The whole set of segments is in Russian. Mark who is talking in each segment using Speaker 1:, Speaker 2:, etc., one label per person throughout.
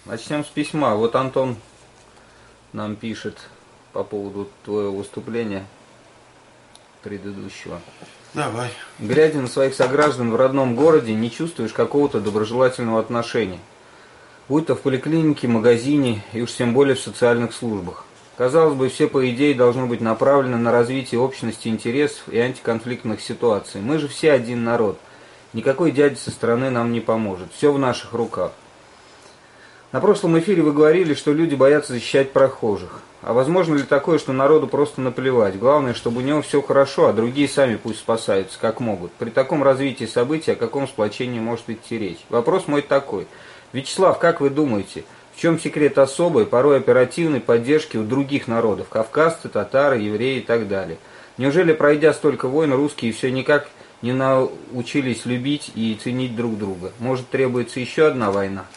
Speaker 1: Начнем с письма. Вот Антон нам пишет по поводу твоего выступления предыдущего.
Speaker 2: Давай.
Speaker 1: Глядя на своих сограждан в родном городе, не чувствуешь какого-то доброжелательного отношения. Будь то в поликлинике, магазине и уж тем более в социальных службах. Казалось бы, все по идее должно быть направлено на развитие общности интересов и антиконфликтных ситуаций. Мы же все один народ. Никакой дядя со стороны нам не поможет. Все в наших руках. На прошлом эфире вы говорили, что люди боятся защищать прохожих. А возможно ли такое, что народу просто наплевать? Главное, чтобы у него все хорошо, а другие сами пусть спасаются, как могут. При таком развитии событий о каком сплочении может идти речь? Вопрос мой такой. Вячеслав, как вы думаете, в чем секрет особой, порой оперативной поддержки у других народов? Кавказцы, татары, евреи и так далее. Неужели, пройдя столько войн, русские все никак не научились любить и ценить друг друга? Может, требуется еще одна война?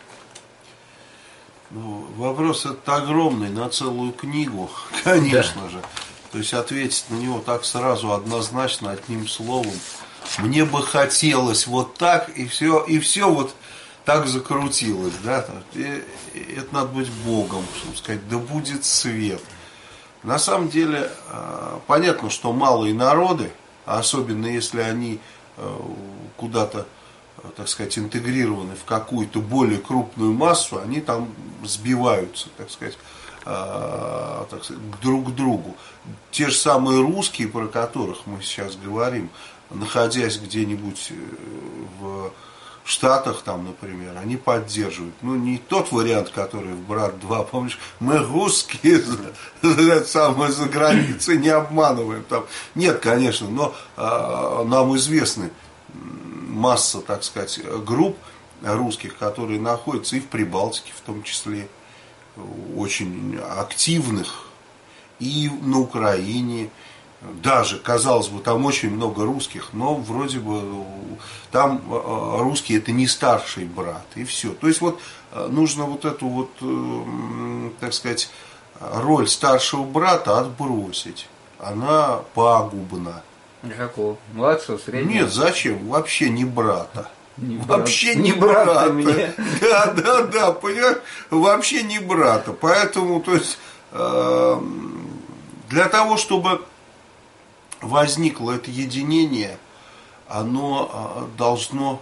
Speaker 2: Ну, вопрос этот огромный, на целую книгу, конечно же. То есть ответить на него так сразу, однозначно, одним словом. Мне бы хотелось вот так, и все вот так закрутилось, да. Это надо быть Богом, чтобы сказать, да будет свет. На самом деле, понятно, что малые народы, особенно если они куда-то, так сказать, интегрированы в какую-то более крупную массу, они там сбиваются, так сказать, друг к другу. Те же самые русские, про которых мы сейчас говорим, находясь где-нибудь в Штатах, там, например, они поддерживают. Ну, не тот вариант, который в «Брат 2», помнишь, мы русские, самые за границей, не обманываем там. Нет, конечно, но нам известны масса, так сказать, групп русских, которые находятся и в Прибалтике, в том числе, очень активных, и на Украине. Даже, казалось бы, там очень много русских, но вроде бы там русские это не старший брат, и все. То есть вот нужно вот эту вот, так сказать, роль старшего брата отбросить. Она пагубна.
Speaker 1: Какого? Младшего, среднего?
Speaker 2: Нет, зачем? Вообще не брата. Вообще
Speaker 1: не
Speaker 2: не брата.
Speaker 1: мне.
Speaker 2: Да, понимаешь? Вообще не брата. Поэтому, то есть, для того, чтобы возникло это единение, оно должна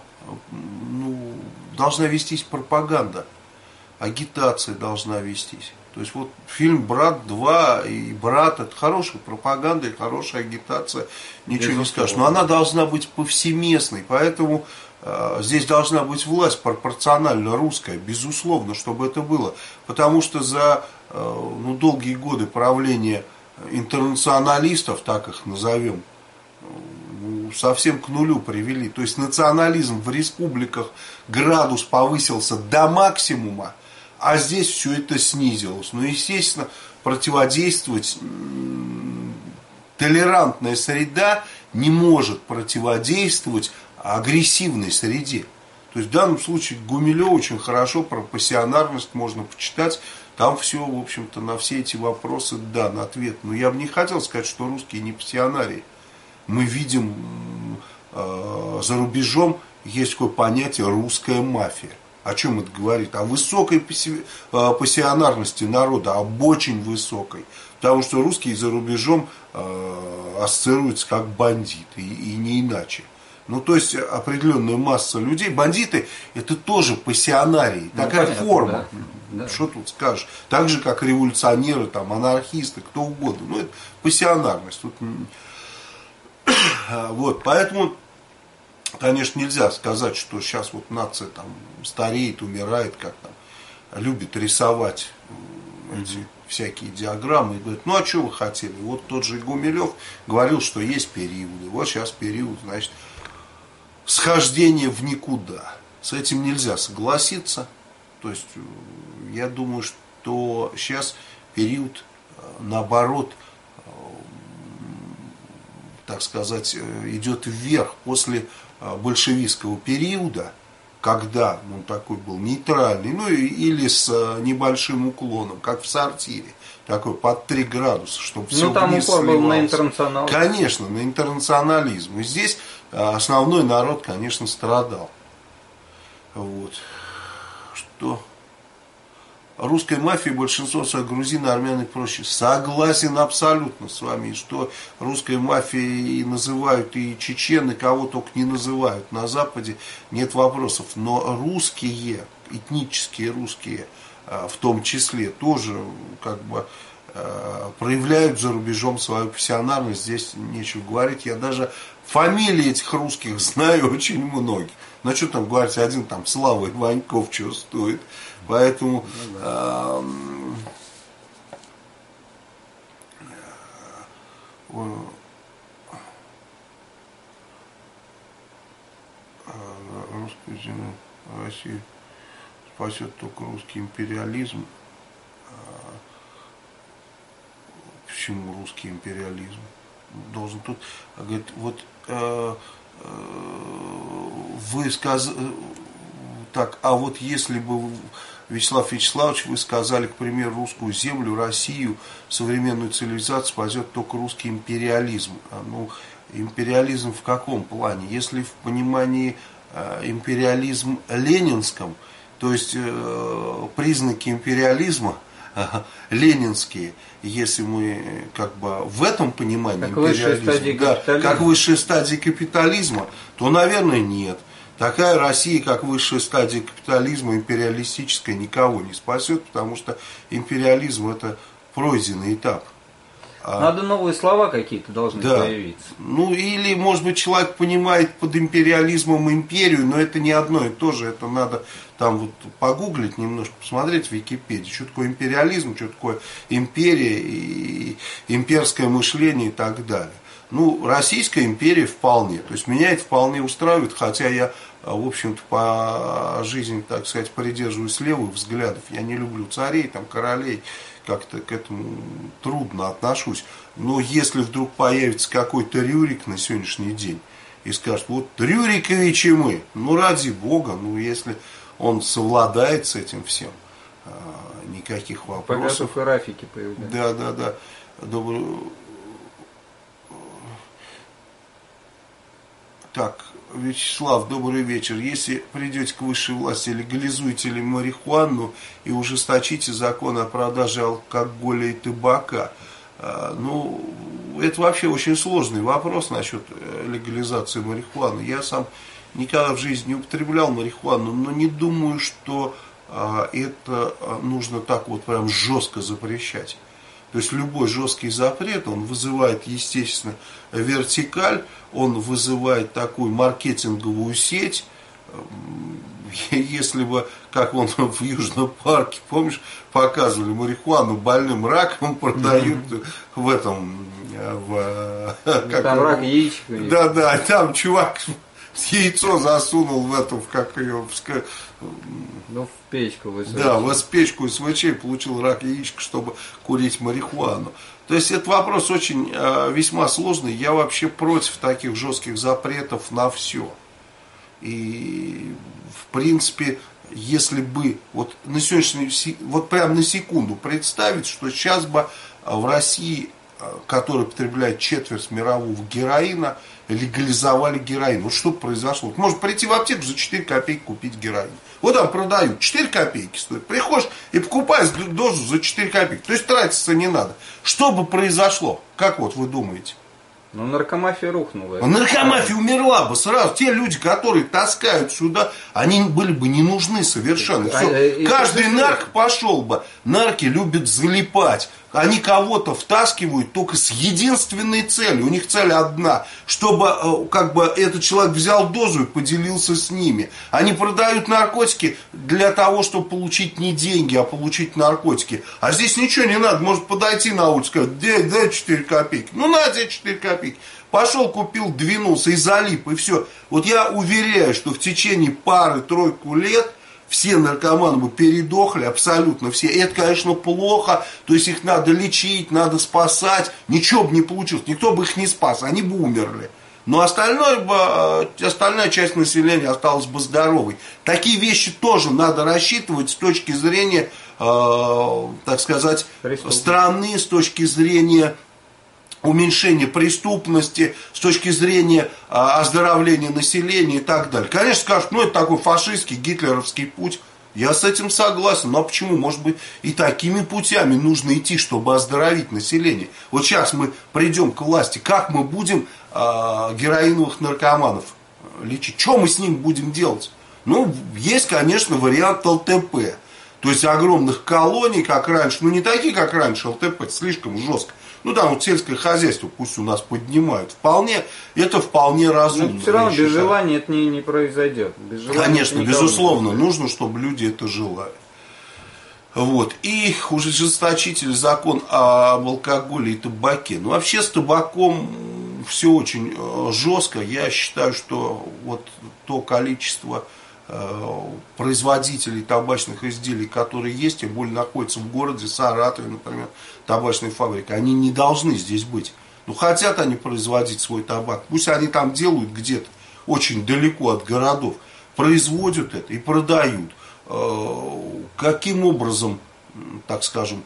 Speaker 2: вестись пропаганда, агитация должна вестись. То есть вот фильм «Брат 2» и «Брат» — это хорошая пропаганда и хорошая агитация, ничего не скажешь. Но она должна быть повсеместной, поэтому здесь должна быть власть пропорционально русская, безусловно, чтобы это было. Потому что за долгие годы правления интернационалистов, так их назовем, совсем к нулю привели. То есть национализм в республиках, градус повысился до максимума, а здесь все это снизилось. Ну, естественно, противодействовать толерантная среда не может противодействовать агрессивной среде. То есть в данном случае Гумилев очень хорошо про пассионарность можно почитать. Там все, в общем-то, на все эти вопросы дан ответ. Но я бы не хотел сказать, что русские не пассионарии. Мы видим за рубежом есть такое понятие «русская мафия». О чем это говорит? О высокой пассионарности народа, об очень высокой. Потому что русские за рубежом ассоциируются как бандиты, и не иначе. Ну, то есть определенная масса людей. Бандиты — это тоже пассионарии. Такая понятно, форма. Да. Что тут скажешь? Так же, как революционеры, там, анархисты, кто угодно. Ну, это пассионарность. Тут... Вот, поэтому, конечно, нельзя сказать, что сейчас вот нация там стареет, умирает, как там любит рисовать эти всякие диаграммы и говорит, ну а что вы хотели? Вот тот же Гумилев говорил, что есть периоды. Вот сейчас период, значит, схождение в никуда. С этим нельзя согласиться. То есть, я думаю, что сейчас период, наоборот, так сказать, идет вверх после большевистского периода, когда он такой был нейтральный, ну или с небольшим уклоном, как в сортире, такой под 3 градуса, чтобы все
Speaker 1: там
Speaker 2: вниз
Speaker 1: упор был на
Speaker 2: интернационализм. Конечно, на интернационализм. И здесь основной народ, конечно, страдал. Вот. Что русской мафии большинство своих грузин, армян и прочее. Согласен абсолютно с вами, что русской мафией и называют и чечен, и кого только не называют. На Западе нет вопросов. Но русские, этнические русские, в том числе, тоже как бы проявляют за рубежом свою профессиональность. Здесь нечего говорить. Я даже фамилии этих русских знаю очень многих. Ну, что там говорить, один там Слава Иваньков чего стоит. Поэтому Россия спасет только русский империализм. Почему русский империализм? Должен тут, говорит, вот вы сказали, так, а вот если бы, Вячеслав Вячеславович, вы сказали, к примеру, русскую землю, Россию, современную цивилизацию спасет только русский империализм. Ну, империализм в каком плане? Если в понимании империализм ленинском, то есть признаки империализма ленинские, если мы как бы в этом понимании
Speaker 1: как высшая стадия
Speaker 2: капитализма, то, наверное, нет. Такая Россия, как высшая стадия капитализма, империалистическая, никого не спасет, потому что империализм – это пройденный этап.
Speaker 1: Надо новые слова какие-то должны появиться.
Speaker 2: Ну, или, может быть, человек понимает под империализмом империю, но это не одно и то же. Это надо там вот погуглить немножко, посмотреть в Википедии, что такое империализм, что такое империя, и имперское мышление и так далее. Ну, Российская империя вполне. То есть меня это вполне устраивает, хотя я, в общем-то, по жизни, так сказать, придерживаюсь левых взглядов. Я не люблю царей, там, королей, как-то к этому трудно отношусь. Но если вдруг появится какой-то Рюрик на сегодняшний день и скажет, вот Рюриковичи мы, ну ради бога, ну если он совладает с этим всем, никаких вопросов.
Speaker 1: Погасов и Рафики появляются.
Speaker 2: Да. Так, Вячеслав, добрый вечер. Если придете к высшей власти, легализуйте ли марихуану и ужесточите закон о продаже алкоголя и табака? Ну, это вообще очень сложный вопрос насчет легализации марихуаны. Я сам никогда в жизни не употреблял марихуану, но не думаю, что это нужно так вот прям жестко запрещать. То есть любой жесткий запрет, он вызывает, естественно, вертикаль, он вызывает такую маркетинговую сеть. Если бы, как вон в Южном парке, помнишь, показывали марихуану больным раком, продают в этом...
Speaker 1: Там рак яичко.
Speaker 2: Да, там чувак яйцо засунул в эту, как ее...
Speaker 1: Ну, в печку СВЧ.
Speaker 2: Да, в печку СВЧ и получил рак яичка, чтобы курить марихуану. То есть, этот вопрос очень весьма сложный. Я вообще против таких жестких запретов на все. И, в принципе, если бы, вот на сегодняшний, вот прям на секунду представить, что сейчас бы в России, которая потребляет четверть мирового героина, легализовали героин. Вот что бы произошло? Можно прийти в аптеку за 4 копейки купить героин. Вот там продают, 4 копейки стоит. Приходишь и покупаешь дозу за 4 копейки. То есть тратиться не надо. Что бы произошло? Как вот вы думаете?
Speaker 1: Ну, наркомафия рухнула.
Speaker 2: Наркомафия умерла бы сразу. Те люди, которые таскают сюда, они были бы не нужны совершенно. Все. Каждый нарк пошел бы. Нарки любят залипать. Они кого-то втаскивают только с единственной целью. У них цель одна, чтобы как бы этот человек взял дозу и поделился с ними. Они продают наркотики для того, чтобы получить не деньги, а получить наркотики. А здесь ничего не надо. Может подойти на улицу и сказать, дай 4 копейки. Ну на тебе 4 копейки. Пошел, купил, двинулся и залип, и все. Вот я уверяю, что в течение пары-тройку лет все наркоманы бы передохли, абсолютно все. И это, конечно, плохо, то есть их надо лечить, надо спасать. Ничего бы не получилось, никто бы их не спас, они бы умерли. Но остальная часть населения осталась бы здоровой. Такие вещи тоже надо рассчитывать с точки зрения, так сказать, страны, с точки зрения уменьшение преступности, с точки зрения оздоровления населения и так далее. Конечно, скажут, ну это такой фашистский, гитлеровский путь. Я с этим согласен. Но почему? Может быть, и такими путями нужно идти, чтобы оздоровить население. Вот сейчас мы придем к власти. Как мы будем героиновых наркоманов лечить? Что мы с ним будем делать? Ну, есть, конечно, вариант ЛТП. То есть огромных колоний, как раньше. Ну, не такие, как раньше, ЛТП, слишком жестко. Ну, там вот сельское хозяйство пусть у нас поднимают. Это вполне разумно.
Speaker 1: Но все равно без желания это не произойдет. Без желания
Speaker 2: конечно, безусловно, нужно, чтобы люди это желали. Вот. И ужесточительный закон об алкоголе и табаке. Ну, вообще с табаком все очень жестко. Я считаю, что вот то количество производителей табачных изделий, которые есть, тем более находятся в городе Саратове, например, табачная фабрика, они не должны здесь быть. Ну, хотят они производить свой табак, пусть они там делают где-то очень далеко от городов, производят это и продают. Каким образом, так скажем,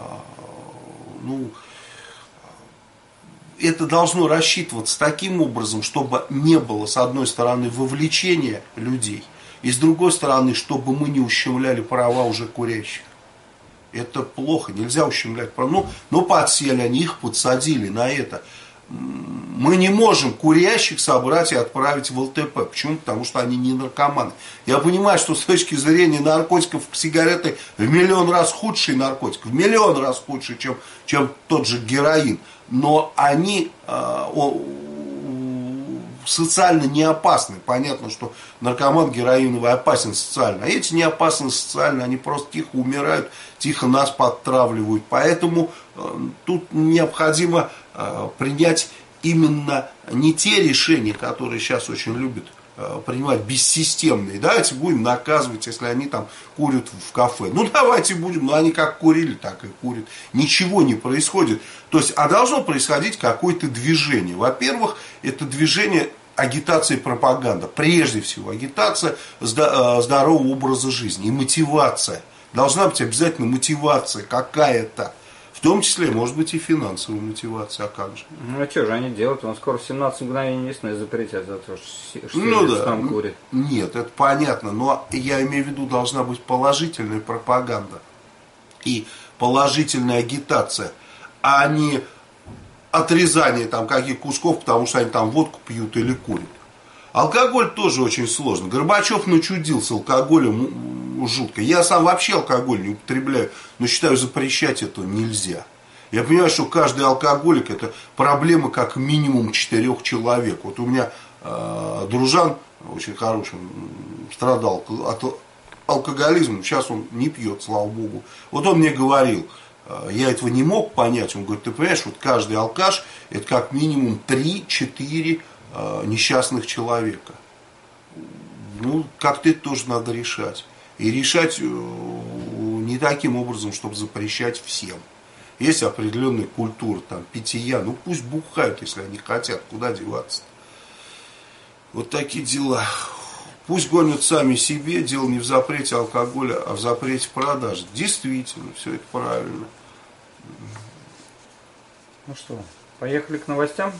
Speaker 2: это должно рассчитываться таким образом, чтобы не было, с одной стороны, вовлечения людей, и с другой стороны, чтобы мы не ущемляли права уже курящих. Это плохо, нельзя ущемлять права. Но подсели они, их подсадили на это. Мы не можем курящих собрать и отправить в ЛТП. Почему? Потому что они не наркоманы. Я понимаю, что с точки зрения наркотиков сигареты в миллион раз худший наркотик, в миллион раз худший, чем тот же героин. Но они социально не опасны. Понятно, что наркоман героиновый опасен социально. А эти не опасны социально, они просто тихо умирают, тихо нас подтравливают. Поэтому тут необходимо принять именно не те решения, которые сейчас очень любят принимать, бессистемные. Давайте будем наказывать, если они там курят в кафе. Ну давайте будем, но они как курили, так и курят. Ничего не происходит. То есть, а должно происходить какое-то движение. Во-первых, это движение агитация и пропаганда. Прежде всего, агитация здорового образа жизни и мотивация. Должна быть обязательно мотивация какая-то. В том числе, может быть, и финансовая мотивация, а как же?
Speaker 1: Ну, а что же они делают? Он скоро 17 мгновений весны запретят за то,
Speaker 2: что
Speaker 1: там курит.
Speaker 2: Нет, это понятно, но я имею в виду, должна быть положительная пропаганда и положительная агитация, а не отрезание там каких кусков, потому что они там водку пьют или курят. Алкоголь тоже очень сложно. Горбачев начудил с алкоголем жутко. Я сам вообще алкоголь не употребляю, но считаю, запрещать это нельзя. Я понимаю, что каждый алкоголик это проблема как минимум 4 человек. Вот у меня дружан очень хороший, страдал от алкоголизма, сейчас он не пьет, слава богу. Вот он мне говорил, я этого не мог понять, он говорит, ты понимаешь, вот каждый алкаш это как минимум 3-4 несчастных человека. Ну, как-то это тоже надо решать. И решать не таким образом, чтобы запрещать всем. Есть определенная культура, там, питья, ну пусть бухают, если они хотят, куда деваться. Вот такие дела. Пусть гонят сами себе, дело не в запрете алкоголя, а в запрете продажи. Действительно, все это правильно.
Speaker 1: Ну что, поехали к новостям?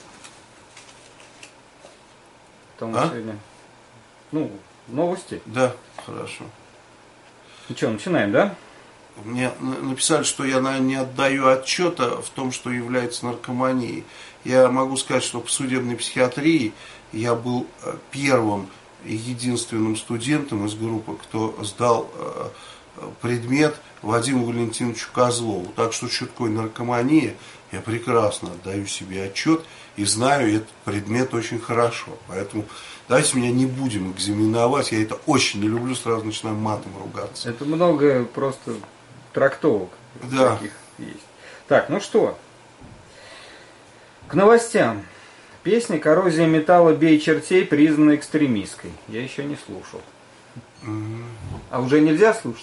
Speaker 1: Сегодня. Ну, новости.
Speaker 2: Да, хорошо.
Speaker 1: Ну что, начинаем, да?
Speaker 2: Мне написали, что я, наверное, не отдаю отчета в том, что является наркоманией. Я могу сказать, что по судебной психиатрии я был первым и единственным студентом из группы, кто сдал предмет Вадиму Валентиновичу Козлову. Так что, что такое наркомания, я прекрасно отдаю себе отчет и знаю этот предмет очень хорошо. Поэтому давайте меня не будем экзаменовать. Я это очень не люблю, сразу начинаю матом ругаться.
Speaker 1: Это много просто трактовок.
Speaker 2: Да.
Speaker 1: Таких есть. Так, ну что, к новостям. Песня «Коррозия металла. Бей чертей» признана экстремистской. Я еще не слушал. А уже нельзя слушать?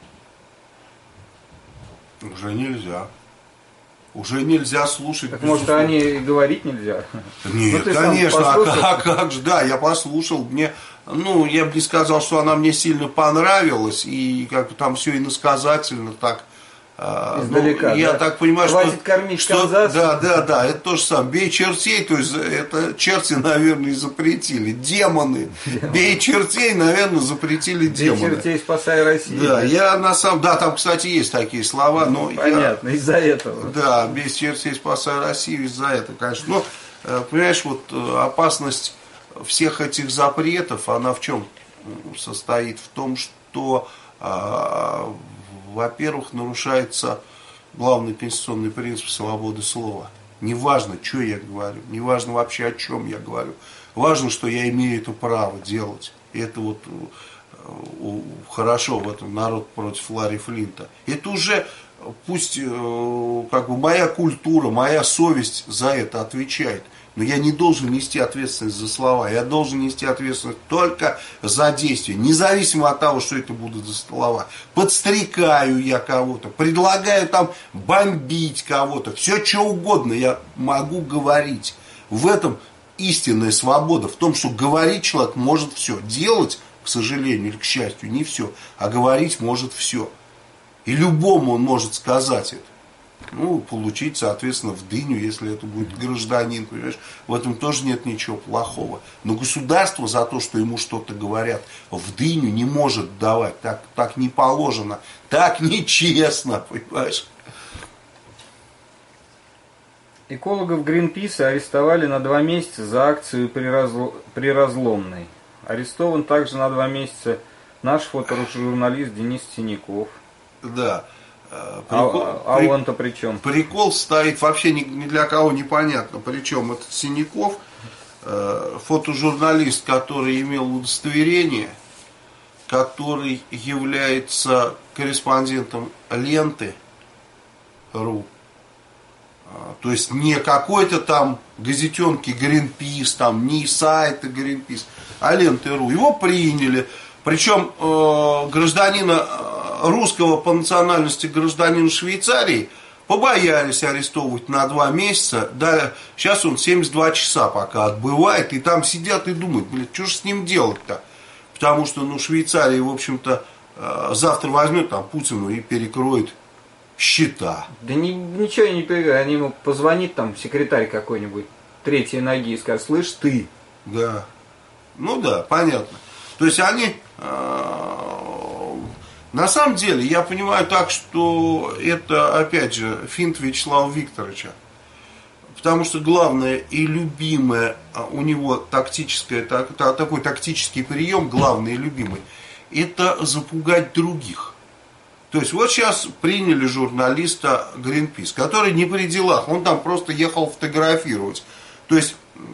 Speaker 2: Уже нельзя. Уже нельзя слушать.
Speaker 1: Так может, они и говорить нельзя?
Speaker 2: Нет, ну, конечно, а как же, да, я послушал, мне, ну, я бы не сказал, что она мне сильно понравилась, и как бы там все иносказательно так
Speaker 1: Издалека,
Speaker 2: я так понимаю,
Speaker 1: хватит кормить Канзас.
Speaker 2: Да, это то же самое. Бей чертей, то есть это черти, наверное, и запретили. Демоны. Бей чертей, наверное, запретили демоны.
Speaker 1: Бей чертей, спасай Россию.
Speaker 2: Да, там, кстати, есть такие слова, но
Speaker 1: понятно, из-за этого.
Speaker 2: Да, бей чертей, спасай Россию, из-за этого, конечно. Но, понимаешь, вот опасность всех этих запретов, она в чем состоит? В том, что, во-первых, нарушается главный конституционный принцип свободы слова. Неважно, что я говорю, неважно вообще, о чем я говорю. Важно, что я имею это право делать. И это вот хорошо в этом «Народ против Ларри Флинта». Это уже, пусть как бы моя культура, моя совесть за это отвечает. Но я не должен нести ответственность за слова. Я должен нести ответственность только за действия. Независимо от того, что это будут за слова. Подстрекаю я кого-то. Предлагаю там бомбить кого-то. Все, что угодно я могу говорить. В этом истинная свобода. В том, что говорить человек может все. Делать, к сожалению или к счастью, не все. А говорить может все. И любому он может сказать это. Ну, получить, соответственно, в дыню, если это будет гражданин, понимаешь, в этом тоже нет ничего плохого. Но государство за то, что ему что-то говорят, в дыню не может давать, так не положено, так нечестно, понимаешь.
Speaker 1: Экологов Гринписа арестовали на 2 месяца за акцию при Разломной. Арестован также на 2 месяца наш фотожурналист Денис Синяков.
Speaker 2: Да.
Speaker 1: Он-то при чем?
Speaker 2: Прикол стоит вообще ни для кого непонятно. Причем этот Синяков, фотожурналист, который имел удостоверение, который является корреспондентом Ленты.ру. То есть не какой-то там газетенки Greenpeace, там, не сайта Greenpeace, а Ленты.ру. Его приняли. Причем гражданина русского по национальности, гражданина Швейцарии, побоялись арестовывать на 2 месяца. Да, сейчас он 72 часа пока отбывает, и там сидят и думают, блядь, что же с ним делать-то? Потому что, Швейцария, в общем-то, завтра возьмет там Путину и перекроет счета.
Speaker 1: Да ничего не перекроет, они ему позвонит там секретарь какой-нибудь третьей ноги и скажет, слышь, ты.
Speaker 2: Да, да, понятно. То есть они... На самом деле, я понимаю так, что это, опять же, финт Вячеслава Викторовича. Потому что главное и любимое у него такой тактический прием, главный и любимый, это запугать других. То есть вот сейчас приняли журналиста Greenpeace, который не при делах, он там просто ехал фотографировать. То есть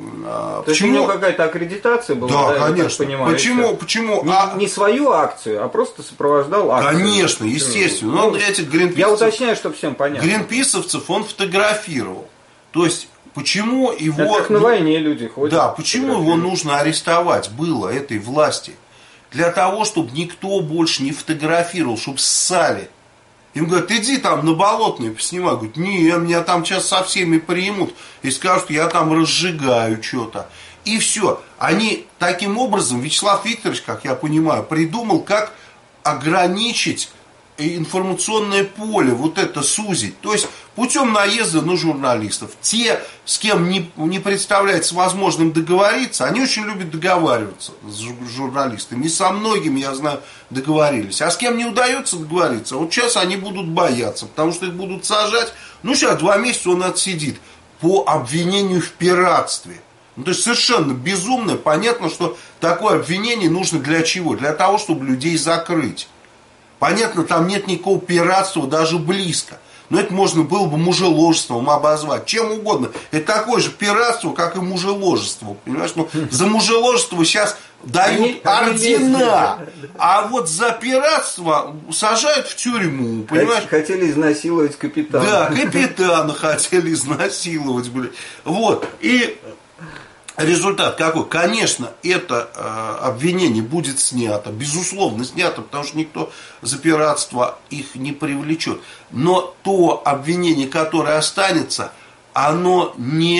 Speaker 1: у него какая-то аккредитация была?
Speaker 2: Да, конечно.
Speaker 1: Понимаю,
Speaker 2: почему?
Speaker 1: Не свою акцию, а просто сопровождал акцию.
Speaker 2: Конечно, естественно.
Speaker 1: Я уточняю, чтобы всем понятно.
Speaker 2: Гринписовцев он фотографировал. То есть, почему его...
Speaker 1: Это как на войне люди ходят.
Speaker 2: Да, почему его нужно арестовать было, этой власти? Для того, чтобы никто больше не фотографировал, чтобы ссали. Им говорят, иди там на Болотной поснимай. Говорят, не, меня там сейчас со всеми примут и скажут, я там разжигаю что-то. И все. Они таким образом, Вячеслав Викторович, как я понимаю, придумал, как ограничить информационное поле, вот это сузить. То есть путем наезда на журналистов. Те, с кем не представляется возможным договориться, они очень любят договариваться с журналистами. И со многими, я знаю, договорились. А с кем не удается договориться, вот сейчас они будут бояться, потому что их будут сажать. Сейчас 2 месяца он отсидит по обвинению в пиратстве. То есть совершенно безумно. Понятно, что такое обвинение нужно для чего? Для того, чтобы людей закрыть. Понятно, там нет никакого пиратства даже близко. Но это можно было бы мужеложеством обозвать. Чем угодно. Это такое же пиратство, как и мужеложество. Понимаешь? За мужеложество сейчас дают ордена. А вот за пиратство сажают в тюрьму. Понимаешь?
Speaker 1: Хотели изнасиловать капитана.
Speaker 2: Да, капитана хотели изнасиловать. Вот. И... результат какой? Конечно, это обвинение будет снято, безусловно снято, потому что никто за пиратство их не привлечет. Но то обвинение, которое останется, оно не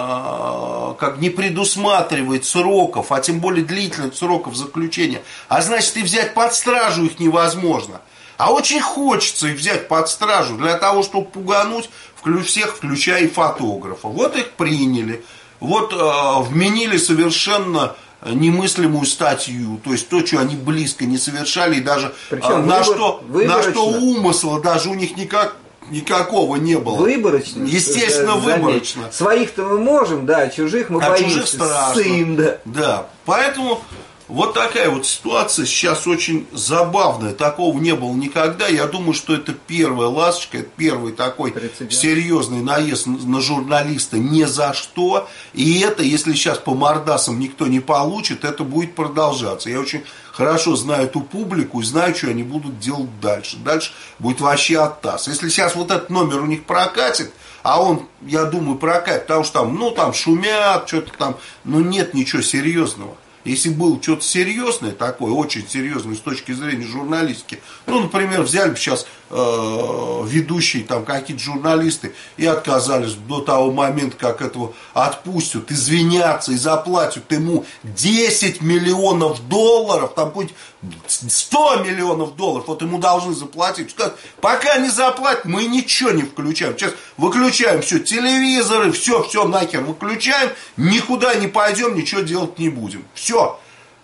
Speaker 2: предусматривает сроков, а тем более длительных сроков заключения. А значит, и взять под стражу их невозможно. А очень хочется их взять под стражу для того, чтобы пугануть всех, включая и фотографа. Вот их приняли. Вот вменили совершенно немыслимую статью, то есть то, что они близко не совершали, и даже на что умысла даже у них никакого не было.
Speaker 1: Выборочно.
Speaker 2: Естественно, выборочно.
Speaker 1: Своих-то мы можем, да, чужих мы боимся.
Speaker 2: Чужих страшно.
Speaker 1: Сын, да.
Speaker 2: Да, поэтому вот такая вот ситуация сейчас очень забавная. Такого не было никогда. Я думаю, что это первая ласточка, это первый такой серьезный наезд на журналиста ни за что. И это, если сейчас по мордасам никто не получит, это будет продолжаться. Я очень хорошо знаю эту публику и знаю, что они будут делать дальше. Дальше будет вообще оттас. Если сейчас вот этот номер у них прокатит, а он, я думаю, прокатит, потому что там шумят, что-то там, нет ничего серьезного. Если было что-то серьезное такое, очень серьезное с точки зрения журналистики, например, взяли бы сейчас ведущие там какие-то журналисты и отказались до того момента, как этого отпустят, извинятся и заплатят ему 10 миллионов долларов, там хоть 100 миллионов долларов, вот ему должны заплатить. Скажут, пока не заплатят, мы ничего не включаем. Сейчас выключаем все, телевизоры, все нахер выключаем, никуда не пойдем, ничего делать не будем. Все.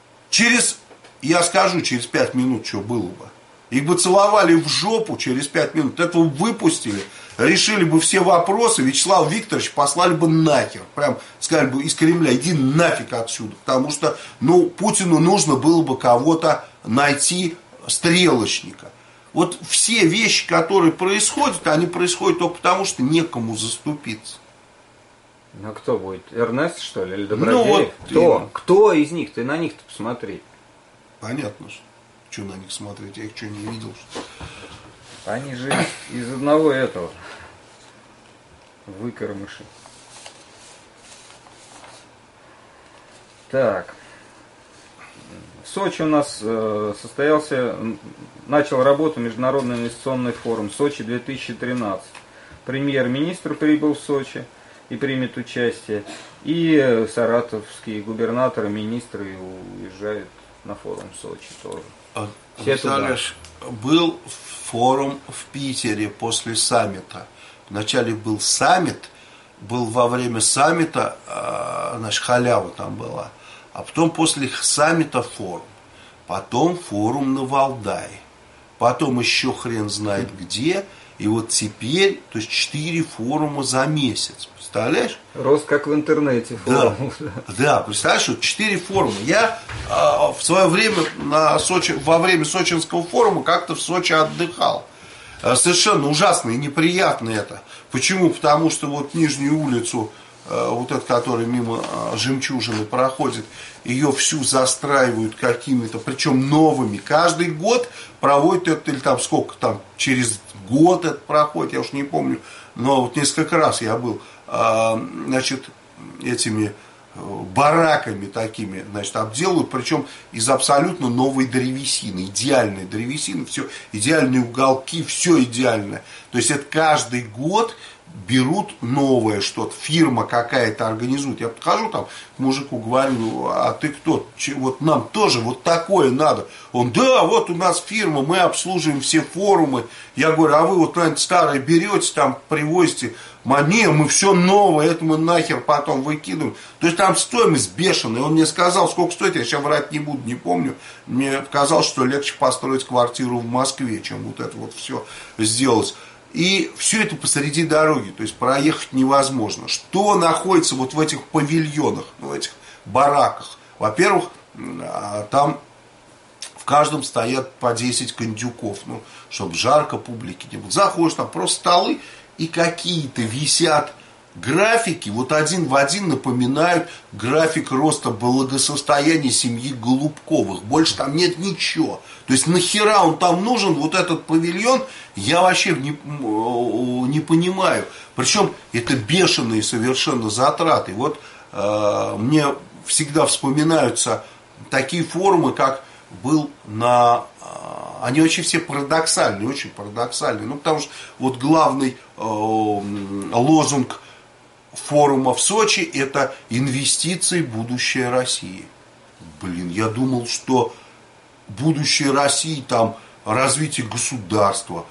Speaker 2: Я скажу, через 5 минут, что было бы. Их бы целовали в жопу через 5 минут. Этого выпустили, решили бы все вопросы. Вячеслав Викторович послали бы нахер. Прям сказали бы из Кремля, иди нафиг отсюда. Потому что, Путину нужно было бы кого-то найти, стрелочника. Вот все вещи, которые происходят, они происходят только потому, что некому заступиться.
Speaker 1: А кто будет? Эрнест, что ли? Или Добродеев? Кто из них? Ты на них-то посмотри.
Speaker 2: Понятно, что на них смотреть, я их что, не видел, что ли?
Speaker 1: Они же из одного этого выкормыши. Так. В Сочи у нас начал работу Международный инвестиционный форум Сочи 2013. Премьер-министр прибыл в Сочи и примет участие. И саратовские губернаторы, министры уезжают на форум в Сочи тоже.
Speaker 2: Представляешь, был форум в Питере после саммита. Вначале был саммит, был во время саммита, халява там была. А потом после саммита форум. Потом форум на Валдае. Потом еще хрен знает где. И вот теперь, то есть 4 форума за месяц. Представляешь?
Speaker 1: Рост как в интернете.
Speaker 2: Да, представляешь, вот 4 форума. Я в свое время во время сочинского форума как-то в Сочи отдыхал. Совершенно ужасно и неприятно это. Почему? Потому что вот Нижнюю улицу, вот эта, которая мимо Жемчужины проходит, ее всю застраивают какими-то, причем новыми. Каждый год проводят это, или там сколько там, через год это проходит, я уж не помню. Но вот несколько раз я был, этими бараками такими, обделывают, причем из абсолютно новой древесины, идеальной древесины, все, идеальные уголки, все идеальное. То есть это каждый год берут новое что-то, фирма какая-то организует. Я подхожу там к мужику, говорю, а ты кто? Вот нам тоже вот такое надо. Он, да, вот у нас фирма, мы обслуживаем все форумы. Я говорю, а вы вот что-нибудь старое берете, там привозите. Не, мы все новое, это мы нахер потом выкидываем. То есть там стоимость бешеная. Он мне сказал, сколько стоит, я сейчас врать не буду, не помню. Мне показалось, что легче построить квартиру в Москве, чем вот это вот все сделать. И все это посреди дороги, то есть проехать невозможно. Что находится вот в этих павильонах, в этих бараках? Во-первых, там в каждом стоят по 10 кондюков, чтобы жарко публике не было. Заходишь, там просто столы и какие-то висят графики, вот один в один напоминают график роста благосостояния семьи Голубковых. Больше там нет ничего. То есть нахера он там нужен, вот этот павильон, я вообще не понимаю. Причем это бешеные совершенно затраты. Вот мне всегда вспоминаются такие форумы, как был они очень все парадоксальные, очень парадоксальные. Потому что вот главный лозунг форума в Сочи — это инвестиции в будущее России. Я думал, что будущее России там развитие государства,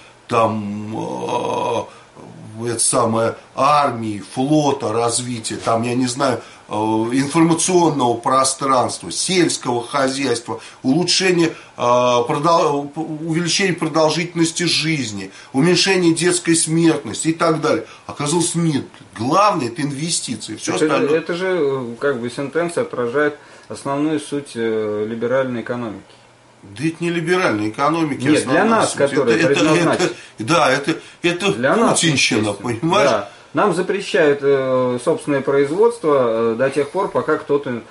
Speaker 2: там это самое, армии, флота, развитие, там, я не знаю, информационного пространства, сельского хозяйства, улучшение, увеличение продолжительности жизни, уменьшение детской смертности и так далее. Оказалось, нет. Главное это инвестиции. Все остальное.
Speaker 1: Это же как бы сентенция отражает основную суть либеральной экономики.
Speaker 2: Да это не либеральная экономика.
Speaker 1: Нет, для нас, которые предназначены.
Speaker 2: Да, это для путинщина, понимаешь? Да.
Speaker 1: Нам запрещают собственное производство до тех пор, пока кто-то,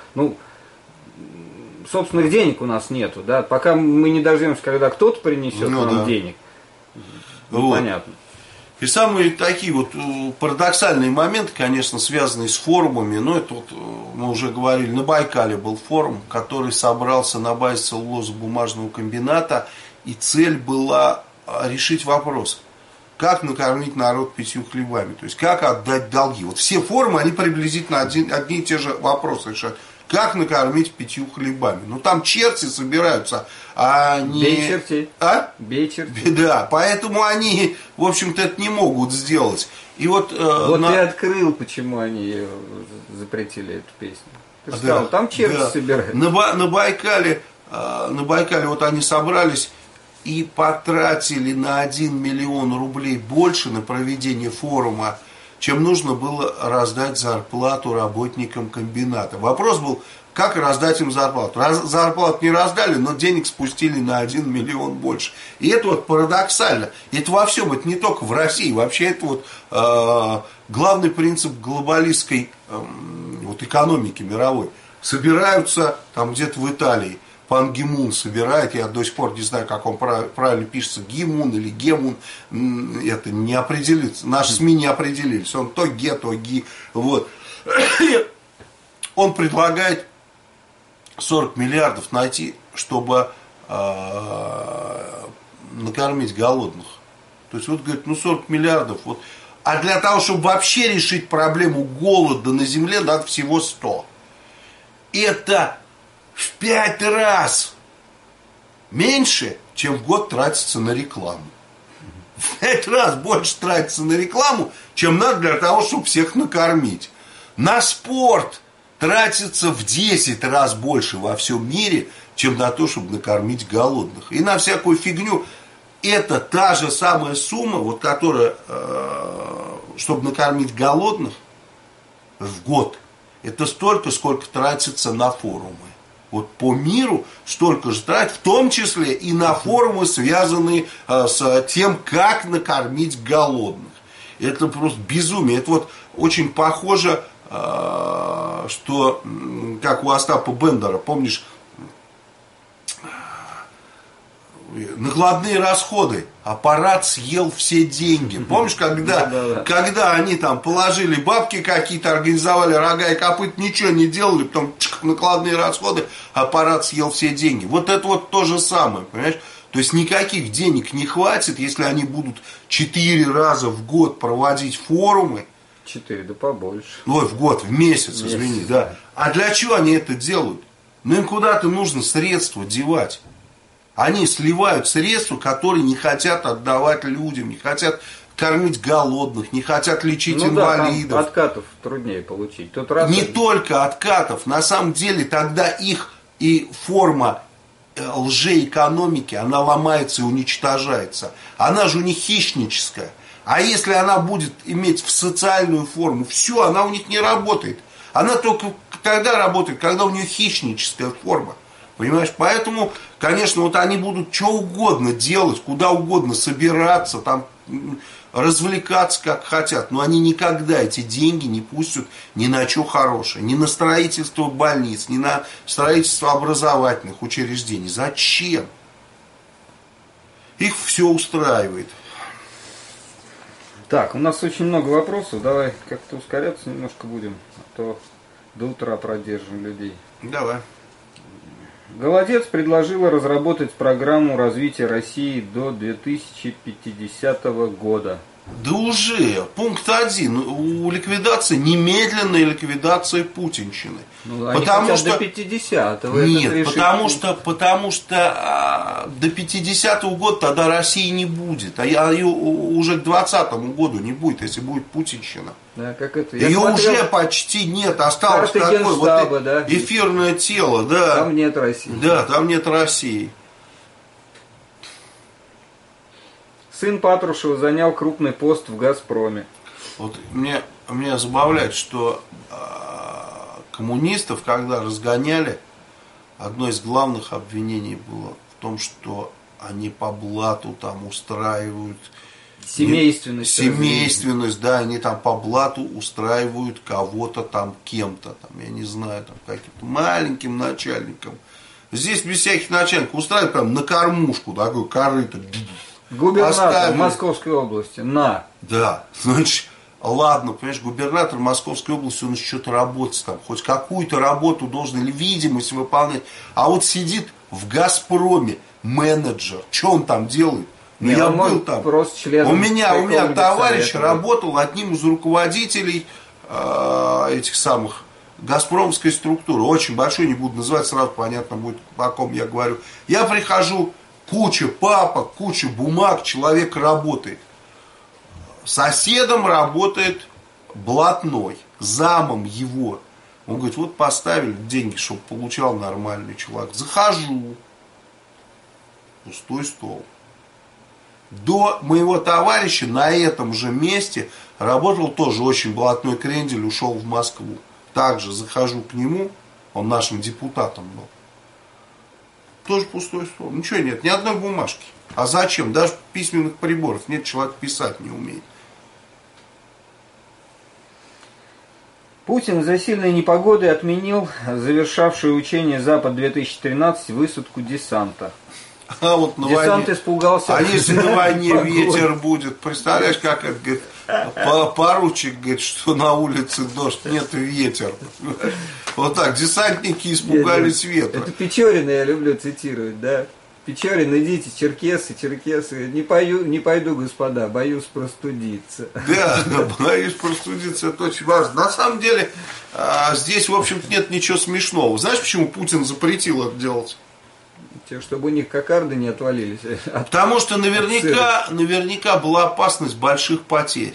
Speaker 1: собственных денег у нас нету, да, пока мы не дождемся, когда кто-то принесет нам денег.
Speaker 2: Вот.
Speaker 1: Понятно.
Speaker 2: И самые такие вот парадоксальные моменты, конечно, связанные с форумами, это вот, мы уже говорили, на Байкале был форум, который собрался на базе целлулозно-бумажного комбината, и цель была решить вопрос, как накормить народ 5 хлебами, то есть как отдать долги. Вот все форумы, они приблизительно одни и те же вопросы решают. Как накормить 5 хлебами? Там черти собираются, а не...
Speaker 1: Бей чертей.
Speaker 2: А?
Speaker 1: Бей чертей.
Speaker 2: Да, поэтому они, в общем-то, это не могут сделать. И вот
Speaker 1: ты открыл, почему они запретили эту песню. Ты сказал, там черти собираются.
Speaker 2: На Байкале вот они собрались и потратили на 1 миллион рублей больше на проведение форума, чем нужно было раздать зарплату работникам комбината. Вопрос был, как раздать им зарплату. Зарплату не раздали, но денег спустили на 1 миллион больше. И это вот парадоксально. Это во всем, это не только в России. Вообще это вот главный принцип глобалистской экономики мировой. Собираются там где-то в Италии. Пан Ги Мун собирает, я до сих пор не знаю, как он правильно пишется, Ги Мун или Гемун, это не определится, наши СМИ не определились, он то Ге, то Ги, вот. Он предлагает 40 миллиардов найти, чтобы накормить голодных. То есть, вот говорит, 40 миллиардов, вот. А для того, чтобы вообще решить проблему голода на земле, надо всего 100. Это в 5 раз меньше, чем в год тратится на рекламу. В 5 раз больше тратится на рекламу, чем надо для того, чтобы всех накормить. На спорт тратится в 10 раз больше во всем мире, чем на то, чтобы накормить голодных. И на всякую фигню. Это та же самая сумма, вот, которая, чтобы накормить голодных в год, это столько, сколько тратится на форумы. Вот по миру столько же тратят, в том числе и на форумы, связанные с тем, как накормить голодных. Это просто безумие. Это вот очень похоже, что как у Остапа Бендера, помнишь, накладные расходы. Аппарат съел все деньги. Помнишь, когда они там положили бабки какие-то, организовали рога и копыт, ничего не делали, потом накладные расходы, аппарат съел все деньги. Вот это вот то же самое, понимаешь? То есть никаких денег не хватит, если они будут 4 раза в год проводить форумы.
Speaker 1: 4, да побольше.
Speaker 2: Ой, в год, в месяц, извини, да. А для чего они это делают? Им куда-то нужно средства девать. Они сливают средства, которые не хотят отдавать людям, не хотят кормить голодных, не хотят лечить инвалидов.
Speaker 1: Да, откатов труднее получить.
Speaker 2: Не только откатов. На самом деле тогда их и форма лжеэкономики, она ломается и уничтожается. Она же у них хищническая. А если она будет иметь в социальную форму, все, она у них не работает. Она только тогда работает, когда у нее хищническая форма. Понимаешь? Поэтому, конечно, вот они будут что угодно делать, куда угодно собираться, там, развлекаться как хотят, но они никогда эти деньги не пустят ни на что хорошее, ни на строительство больниц, ни на строительство образовательных учреждений. Зачем? Их все устраивает.
Speaker 1: Так, у нас очень много вопросов, давай как-то ускоряться немножко будем, а то до утра продержим людей.
Speaker 2: Давай.
Speaker 1: Голодец предложила разработать программу развития России до 2050 года.
Speaker 2: Да уже. Пункт 1. У ликвидации, немедленной ликвидации путинщины.
Speaker 1: Ну, они хотят до 50-го.
Speaker 2: Нет, потому что до 50-го года тогда России не будет. А ее уже к 20-му году не будет, если будет путинщина.
Speaker 1: Да, как это?
Speaker 2: Ее уже почти нет. Осталось такое вот
Speaker 1: да?
Speaker 2: Эфирное тело. Да.
Speaker 1: Там нет России.
Speaker 2: Да, там нет России.
Speaker 1: Сын Патрушева занял крупный пост в «Газпроме».
Speaker 2: Вот меня забавляет, что коммунистов, когда разгоняли, одно из главных обвинений было в том, что они по блату там устраивают семейственность, да, они там по блату устраивают кого-то там кем-то, там, я не знаю, там каким-то маленьким начальником. Здесь без всяких начальников устраивают прям на кормушку, такой корыто.
Speaker 1: Губернатор Московской области, на.
Speaker 2: Да, значит, ладно, понимаешь, губернатор Московской области, он еще что-то работает там, хоть какую-то работу должен или видимость выполнять. А вот сидит в «Газпроме» менеджер, что он там делает? Ну, я был там. У меня товарищ работал одним из руководителей этих самых «Газпромской» структуры. Очень большой, не буду называть, сразу понятно будет, о ком я говорю. Я прихожу, куча папок, куча бумаг, человек работает. Соседом работает блатной, замом его. Он говорит, вот поставили деньги, чтобы получал нормальный человек. Захожу, пустой стол. До моего товарища на этом же месте работал тоже очень блатной крендель, ушел в Москву. Также захожу к нему, он нашим депутатом был. Тоже пустой стол. Ничего нет, ни одной бумажки. А зачем? Даже письменных приборов нет, человек писать не умеет.
Speaker 1: Путин из-за сильной непогоды отменил завершавшую учение «Запад-2013» высадку десанта.
Speaker 2: А вот на
Speaker 1: Десант
Speaker 2: войне...
Speaker 1: испугался.
Speaker 2: А если на войне ветер будет? Представляешь, как это, говорит, поручик говорит, что на улице дождь, нет ветер. Вот так, десантники испугались ветра.
Speaker 1: Это Печорина я люблю цитировать, да. Печорин, идите, черкесы. Не пойду, господа, боюсь простудиться.
Speaker 2: Да, боюсь простудиться, это очень важно. На самом деле, здесь, в общем-то, нет ничего смешного. Знаешь, почему Путин запретил это делать?
Speaker 1: Чтобы у них кокарды не отвалились.
Speaker 2: Потому что наверняка была опасность больших потерь.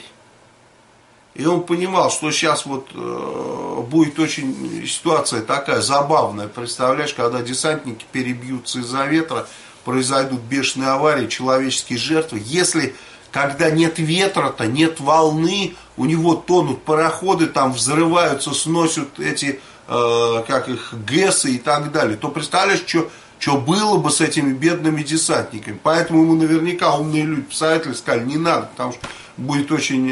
Speaker 2: И он понимал, что сейчас вот будет очень ситуация такая забавная. Представляешь, когда десантники перебьются из-за ветра, произойдут бешеные аварии, человеческие жертвы. Если, когда нет ветра-то, нет волны, у него тонут пароходы, там взрываются, сносят эти, ГЭСы и так далее, то представляешь, что было бы с этими бедными десантниками. Поэтому ему наверняка умные люди посоветовали, сказали, не надо, потому что будет очень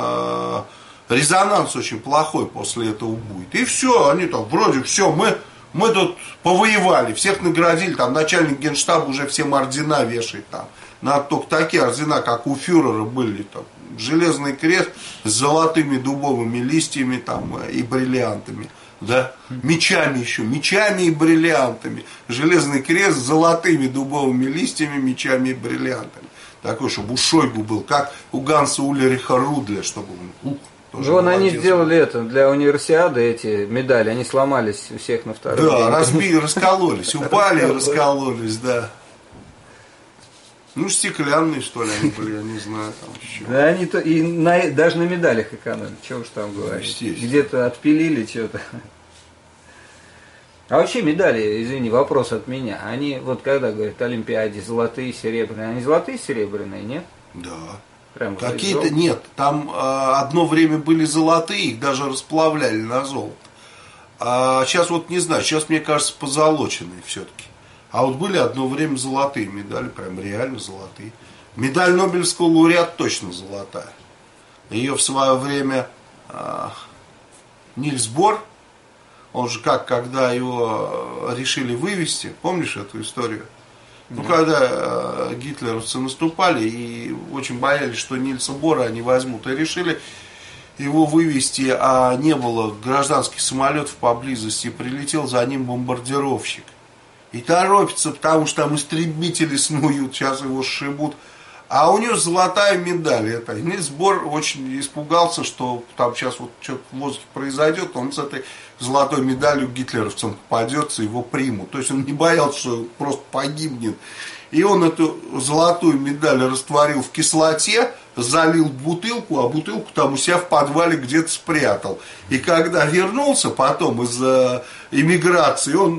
Speaker 2: резонанс очень плохой после этого будет. И все, они там вроде все, мы тут повоевали, всех наградили, там начальник генштаба уже всем ордена вешает там. Надо только такие ордена, как у фюрера были, там, железный крест с золотыми дубовыми листьями там, и бриллиантами. Да? Мечами и бриллиантами. Железный крест с золотыми дубовыми листьями, мечами и бриллиантами. Такой, чтобы у Шойгу был, как у Ганса Ульриха Рудля, чтобы он...
Speaker 1: Вон они сделали это для универсиады, эти медали, они сломались у всех на второй день.
Speaker 2: Да, раскололись, упали и раскололись, да. Ну, стеклянные, что ли, они были, я не знаю, там еще.
Speaker 1: Да, они даже на медалях экономят, чего уж там говорить. Где-то отпилили что-то. А вообще медали, извини, вопрос от меня. Они, вот когда говорят Олимпиаде, золотые, серебряные, они золотые, серебряные, нет?
Speaker 2: Да.
Speaker 1: Прям
Speaker 2: какие-то нет. Там одно время были золотые, их даже расплавляли на золото. А сейчас вот не знаю, сейчас, мне кажется, позолоченные все-таки. А вот были одно время золотые медали, прям реально золотые. Медаль Нобелевского лауреата точно золотая. Ее в свое время Нильс Бор, он же когда его решили вывести, помнишь эту историю? Ну, когда гитлеровцы наступали и очень боялись, что Нильса Бора они возьмут, и решили его вывести, а не было гражданских самолетов поблизости, прилетел за ним бомбардировщик. И торопится, потому что там истребители снуют, сейчас его сшибут. А у него золотая медаль. Это. Нильс Бор очень испугался, что там сейчас вот что-то в воздухе произойдет, он с этой золотой медалью гитлеровцам попадется, его примут. То есть он не боялся, что просто погибнет. И он эту золотую медаль растворил в кислоте, залил в бутылку, а бутылку там у себя в подвале где-то спрятал. И когда вернулся потом из эмиграции, он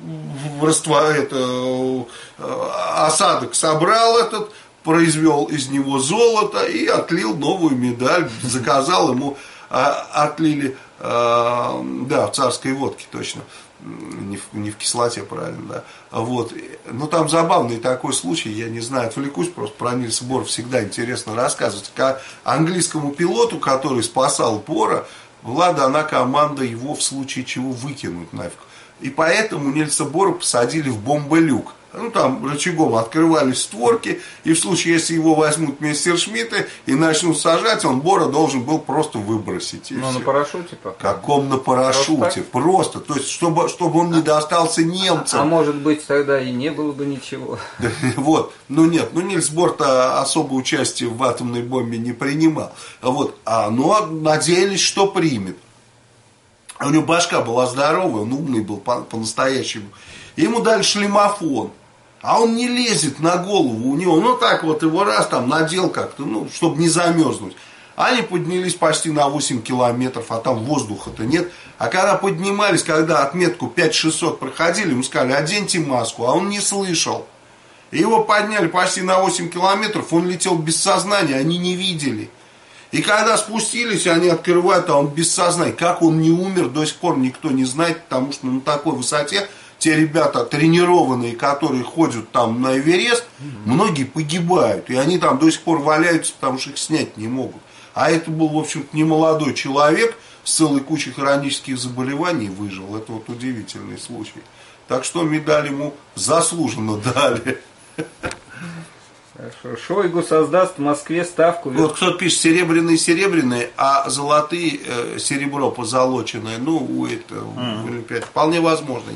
Speaker 2: осадок собрал этот, произвел из него золото и отлил новую медаль. Заказал ему, отлили, в царской водке точно. Не в кислоте, правильно, да. Вот. Но там забавный такой случай, я не знаю, отвлекусь, просто про Нильса Бора всегда интересно рассказывать. К английскому пилоту, который спасал Бора, была дана команда его в случае чего выкинуть нафиг. И поэтому Нильса Бора посадили в бомболюк. Ну, там рычагом открывались створки, и в случае, если его возьмут мессершмитты и начнут сажать, он Бора должен был просто выбросить.
Speaker 1: Ну, на парашюте пока.
Speaker 2: Каком на парашюте? Просто. То есть, чтобы он не достался немцам.
Speaker 1: А может быть, тогда и не было бы ничего.
Speaker 2: Вот. Ну, нет. Ну, Нильс Бор-то особое участие в атомной бомбе не принимал. Вот. Но надеялись, что примет. У него башка была здоровая, он умный был по-настоящему. Ему дали шлемофон. А он не лезет на голову у него. Ну так вот его раз там надел как-то, ну, чтобы не замерзнуть. Они поднялись почти на 8 километров, а там воздуха-то нет. А когда поднимались, когда отметку 5600 проходили, ему сказали, оденьте маску, а он не слышал. Его подняли почти на 8 километров, он летел без сознания, они не видели. И когда спустились, они открывают, а он без сознания. Как он не умер, до сих пор никто не знает, потому что на такой высоте те ребята тренированные, которые ходят там на Эверест, многие погибают. И они там до сих пор валяются, потому что их снять не могут. А это был, в общем-то, немолодой человек с целой кучей хронических заболеваний выжил. Это вот удивительный случай. Так что медаль ему заслуженно дали.
Speaker 1: Хорошо. Шойгу создаст в Москве ставку.
Speaker 2: Вот кто-то пишет серебряные, а золотые серебро позолоченное. Ну, это вполне возможно.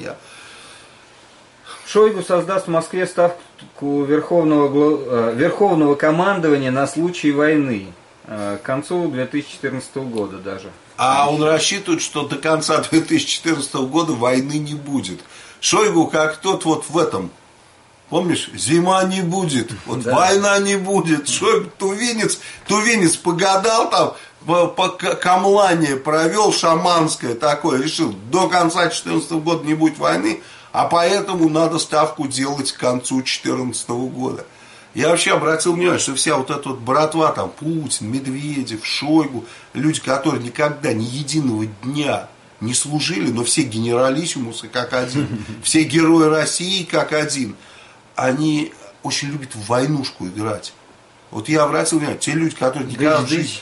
Speaker 1: Шойгу создаст в Москве ставку верховного командования на случай войны. К концу 2014 года даже.
Speaker 2: А он рассчитывает, что до конца 2014 года войны не будет. Шойгу как тот вот в этом. Помнишь, зима не будет, вот да. Война не будет. Шойгу тувинец погадал там, по камлане провел шаманское такое, решил, до конца 2014 года не будет войны, а поэтому надо ставку делать к концу 2014 года. Я вообще обратил внимание, что вся вот эта вот братва, там, Путин, Медведев, Шойгу, люди, которые никогда ни единого дня не служили, но все генералиссимусы как один, все герои России как один, они очень любят в войнушку играть. Вот я обратил внимание, те люди, которые никогда в жизни...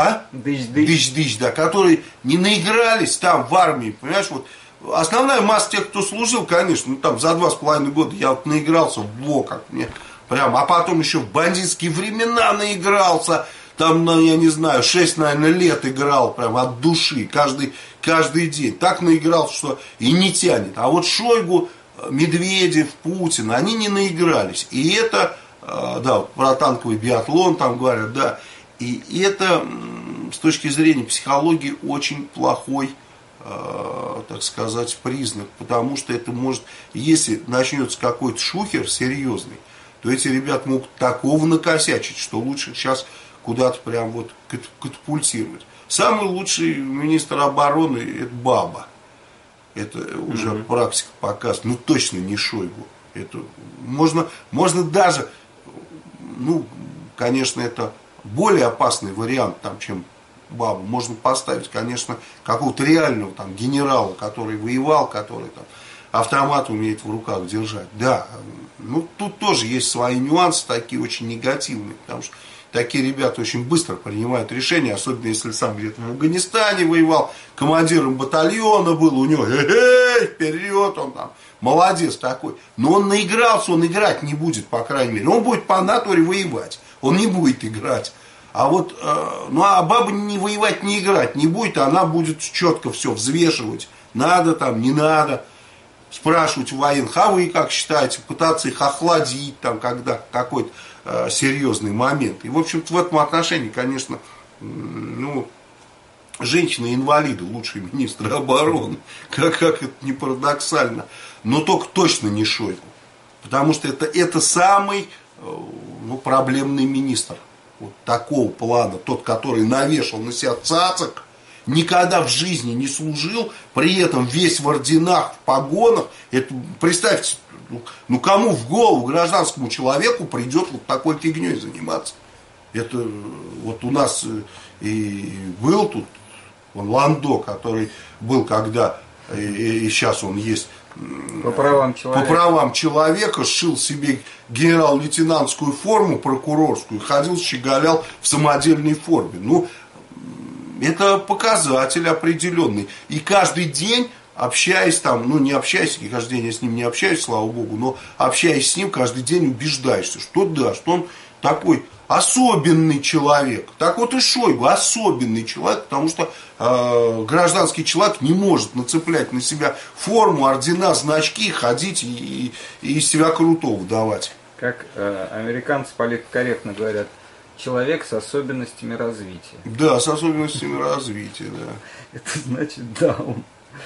Speaker 2: Дыщ, да, которые не наигрались там в армии, понимаешь, вот. Основная масса тех, кто служил, конечно, ну там за 2,5 года я вот наигрался в блоках, мне прям, а потом еще в бандитские времена наигрался, там, я не знаю, 6, наверное, лет играл прям от души, каждый день. Так наигрался, что и не тянет. А вот Шойгу, Медведев, Путин, они не наигрались. И это, да, про танковый биатлон там говорят, да, и это с точки зрения психологии очень плохой, так сказать, признак, потому что это может, если начнется какой-то шухер серьезный, то эти ребята могут такого накосячить, что лучше сейчас куда-то прям вот катапультировать. Самый лучший министр обороны – это Баба. Это уже практика показывает. Ну, точно не Шойгу. Это можно даже, ну, конечно, это более опасный вариант, там, чем Бабу. Можно поставить, конечно, какого-то реального там генерала, который воевал, который там автомат умеет в руках держать. Да, ну тут тоже есть свои нюансы, такие очень негативные, потому что такие ребята очень быстро принимают решения, особенно если сам где-то в Афганистане воевал, командиром батальона был, у него вперед, он там молодец такой. Но он наигрался, он играть не будет, по крайней мере. Он будет по натуре воевать, он не будет играть. А вот, ну а Баба не воевать, не играть не будет, она будет четко все взвешивать, надо там, не надо, спрашивать у военных, а вы как считаете, пытаться их охладить, там, когда какой-то серьезный момент. И, в общем-то, в этом отношении, конечно, ну, женщины-инвалиды лучшие министры обороны, как это не парадоксально, но только точно не Шойгу, потому что это самый проблемный министр вот такого плана, тот, который навешал на себя цацок, никогда в жизни не служил, при этом весь в орденах, в погонах. Это, представьте, ну кому в голову гражданскому человеку придет вот такой фигней заниматься? Это вот у нас и был тут Ландо, который был когда, и сейчас он есть,
Speaker 1: по правам
Speaker 2: человека, сшил себе генерал-лейтенантскую форму прокурорскую, ходил, щеголял в самодельной форме. Ну, это показатель определенный. И каждый день, общаясь там, ну не общаясь, и каждый день я с ним не общаюсь, слава богу, но общаясь с ним, каждый день убеждаешься, что да, что он такой особенный человек. Так вот и Шойгу особенный человек, потому что гражданский человек не может нацеплять на себя форму, ордена, значки, ходить и из себя крутого давать.
Speaker 1: Как американцы политкорректно говорят, человек с особенностями развития.
Speaker 2: Да, с особенностями развития, да.
Speaker 1: Это значит, да, он...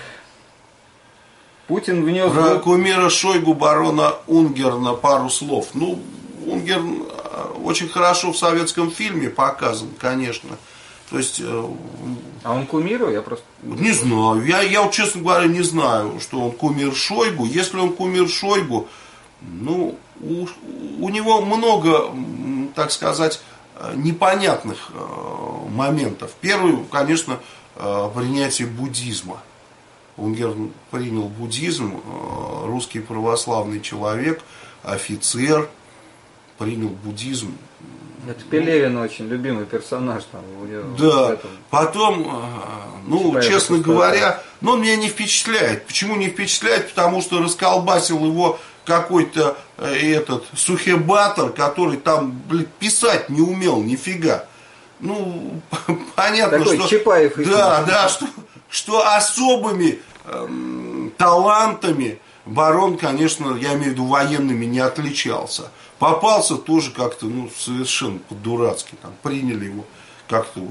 Speaker 1: Путин внес...
Speaker 2: Про кумира Шойгу, барона Унгерна пару слов. Ну, Унгерн очень хорошо в советском фильме показан, конечно. То есть...
Speaker 1: А он кумир? Я просто...
Speaker 2: Не знаю. Я вот, честно говоря, не знаю, что он кумир Шойгу. Если он кумир Шойгу, ну, у него много, так сказать, непонятных моментов. Первый, конечно, принятие буддизма. Унгерн принял буддизм, русский православный человек, офицер, принял буддизм.
Speaker 1: Это Пелевин очень любимый персонаж там.
Speaker 2: Да, потом, ну, честно говоря, но он меня не впечатляет. Почему не впечатляет? Потому что расколбасил его какой-то этот сухебатор, который там, писать не умел нифига. Ну, понятно,
Speaker 1: такой
Speaker 2: что...
Speaker 1: Чапаев.
Speaker 2: Да, что особыми талантами барон, конечно, я имею в виду военными, не отличался. Попался тоже как-то, ну, совершенно по-дурацки. Там приняли его, как-то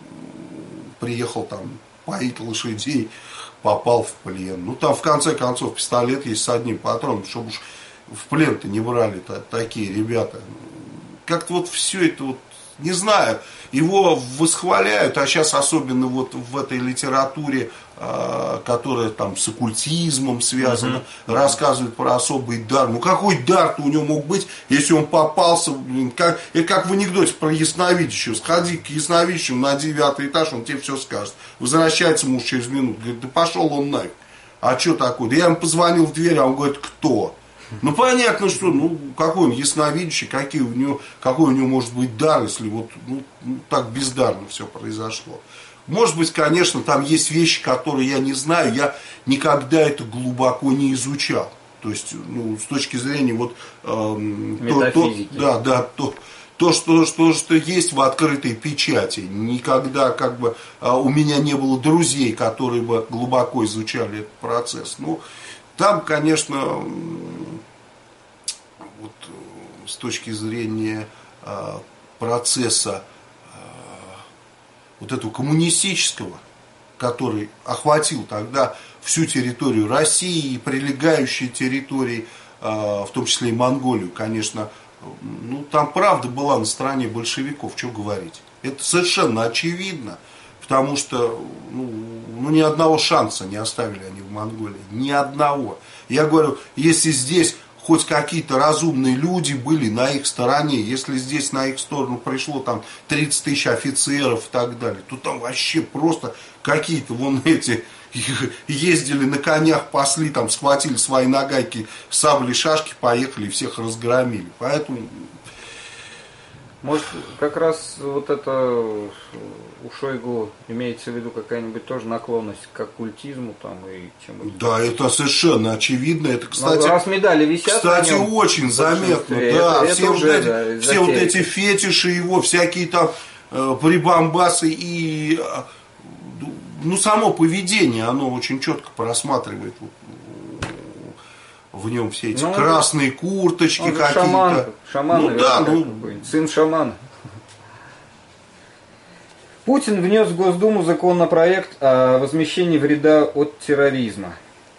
Speaker 2: приехал там поить лошадей, попал в плен. Ну, там, в конце концов, пистолет есть с одним патроном, чтобы уж в плен-то не брали такие ребята. Как-то вот все это вот, не знаю, его восхваляют, а сейчас особенно вот в этой литературе, которая там с оккультизмом связана, рассказывают про особый дар. Ну какой дар-то у него мог быть, если он попался, как в анекдоте про ясновидящего. Сходи к ясновидящему на 9 этаж, он тебе все скажет. Возвращается муж через минуту, говорит, да пошел он нафиг. А что такое? Да я ему позвонил в дверь, а он говорит, кто? Ну понятно, что, ну, какой он ясновидящий, какой у него может быть дар, если вот так бездарно все произошло. Может быть, конечно, там есть вещи, которые я не знаю, я никогда это глубоко не изучал. То есть, ну, с точки зрения вот
Speaker 1: метафизики.
Speaker 2: То, что есть в открытой печати. Никогда как бы у меня не было друзей, которые бы глубоко изучали этот процесс. Ну, там, конечно, вот, с точки зрения процесса вот этого коммунистического, который охватил тогда всю территорию России и прилегающие территории, в том числе и Монголию, конечно, ну, там правда была на стороне большевиков, что говорить. Это совершенно очевидно, потому что ну, ни одного шанса не оставили они в Монголии, ни одного. Я говорю, если здесь хоть какие-то разумные люди были на их стороне, если здесь на их сторону пришло там 30 тысяч офицеров и так далее, то там вообще просто какие-то вон эти ездили на конях, пасли, там схватили свои нагайки, сабли, шашки, поехали и всех разгромили. Поэтому...
Speaker 1: Может, как раз вот это у Шойгу имеется в виду какая-нибудь тоже наклонность к оккультизму там и чему-то?
Speaker 2: Да, это совершенно очевидно. Это, кстати,
Speaker 1: раз медали висят,
Speaker 2: кстати, очень заметно. Да,
Speaker 1: это
Speaker 2: все,
Speaker 1: уже,
Speaker 2: все вот эти фетиши его, всякие там прибамбасы и ну, само поведение, оно очень четко просматривает в нем все эти
Speaker 1: Ну,
Speaker 2: красные курточки
Speaker 1: он же
Speaker 2: какие-то.
Speaker 1: шаман,
Speaker 2: Ну, да,
Speaker 1: сын шамана. Путин внес в Госдуму законопроект о возмещении вреда от терроризма.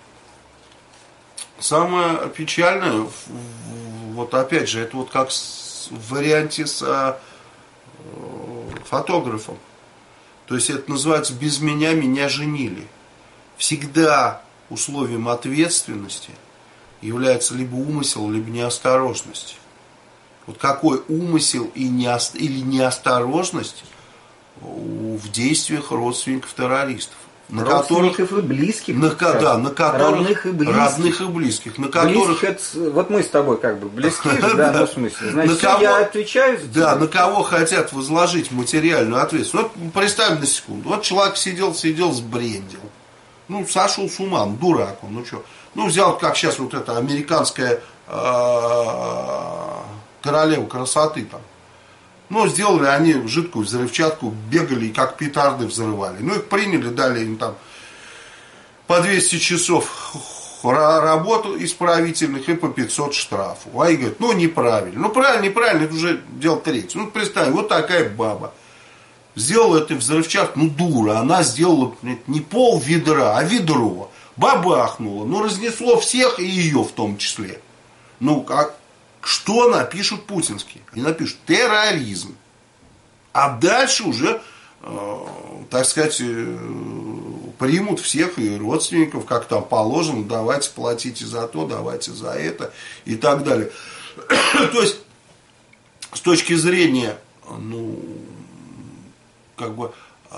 Speaker 2: Самое печальное, вот опять же, это вот как в варианте с фотографом. То есть это называется «без меня меня женили». Всегда условием ответственности является либо умысел, либо неосторожность. Вот какой умысел или неосторожность в действиях родственников террористов. На
Speaker 1: Родственников
Speaker 2: которых,
Speaker 1: и близких.
Speaker 2: на которых,
Speaker 1: родных и близких.
Speaker 2: Родных и близких. На которых,
Speaker 1: это, вот мы с тобой как бы близки же, да, ну в смысле. Значит,
Speaker 2: кого,
Speaker 1: я отвечаю за тебя.
Speaker 2: Да, на кого хотят возложить материальную ответственность. Вот представим на секунду. Вот человек сидел, сбрендил. Ну, сошел с ума, дурак он, ну что. Ну, взял, как сейчас вот эта американская королева красоты там. Ну, сделали они жидкую взрывчатку, бегали и как петарды взрывали. Ну, их приняли, дали им там по 200 часов работу исправительных и по 500 штрафу. А они говорят, ну, неправильно. Ну, правильно, неправильно, это уже дело третье. Ну, представь, вот такая баба. Сделала эту взрывчатку, ну, дура. Она сделала не пол ведра, а ведро. Бабахнула. Ну, разнесло всех и ее в том числе. Ну, как... Что напишут путинские? Они напишут терроризм. А дальше уже, так сказать, примут всех и родственников, как там положено, давайте платите за то, давайте за это и так далее. То есть, с точки зрения, ну, как бы,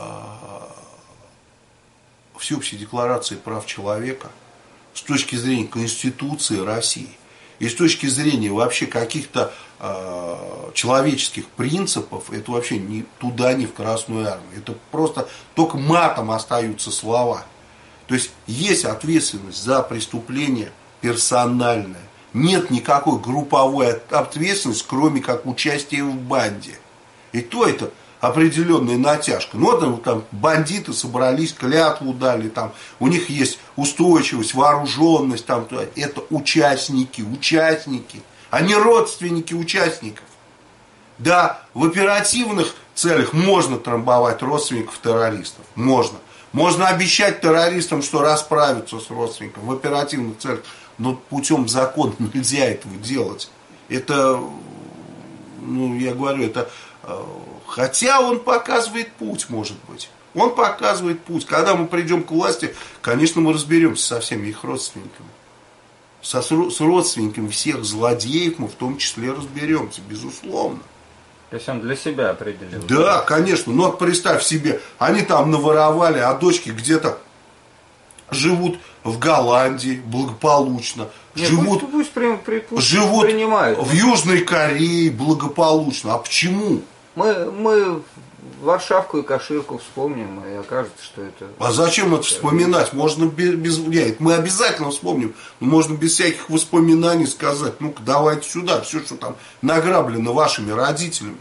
Speaker 2: Всеобщей декларации прав человека, с точки зрения Конституции России, и с точки зрения вообще каких-то человеческих принципов, это вообще ни туда, ни в Красную Армию. Это просто только матом остаются слова. То есть ответственность за преступление персональное. Нет никакой групповой ответственности, кроме как участия в банде. И то это определенная натяжка. Ну, там бандиты собрались, клятву дали, там, у них есть устойчивость, вооруженность, там, это участники, а не родственники участников. Да, в оперативных целях можно трамбовать родственников террористов, можно. Можно обещать террористам, что расправятся с родственником в оперативных целях, но путем закона нельзя этого делать. Это, ну, я говорю, это... Хотя он показывает путь, может быть. Он показывает путь. Когда мы придем к власти, конечно, мы разберемся со всеми их родственниками. С родственниками всех злодеев мы в том числе разберемся, безусловно.
Speaker 1: То есть он для себя определил.
Speaker 2: Да, конечно. Но представь себе, они там наворовали, а дочки где-то живут в Голландии благополучно.
Speaker 1: Нет,
Speaker 2: живут
Speaker 1: принимают.
Speaker 2: В Южной Корее благополучно. А почему?
Speaker 1: Мы Варшавку и Каширку вспомним, и окажется, что это...
Speaker 2: А зачем это вспоминать? Можно без... Нет, мы обязательно вспомним, но можно без всяких воспоминаний сказать, ну-ка давайте сюда, все, что там награблено вашими родителями.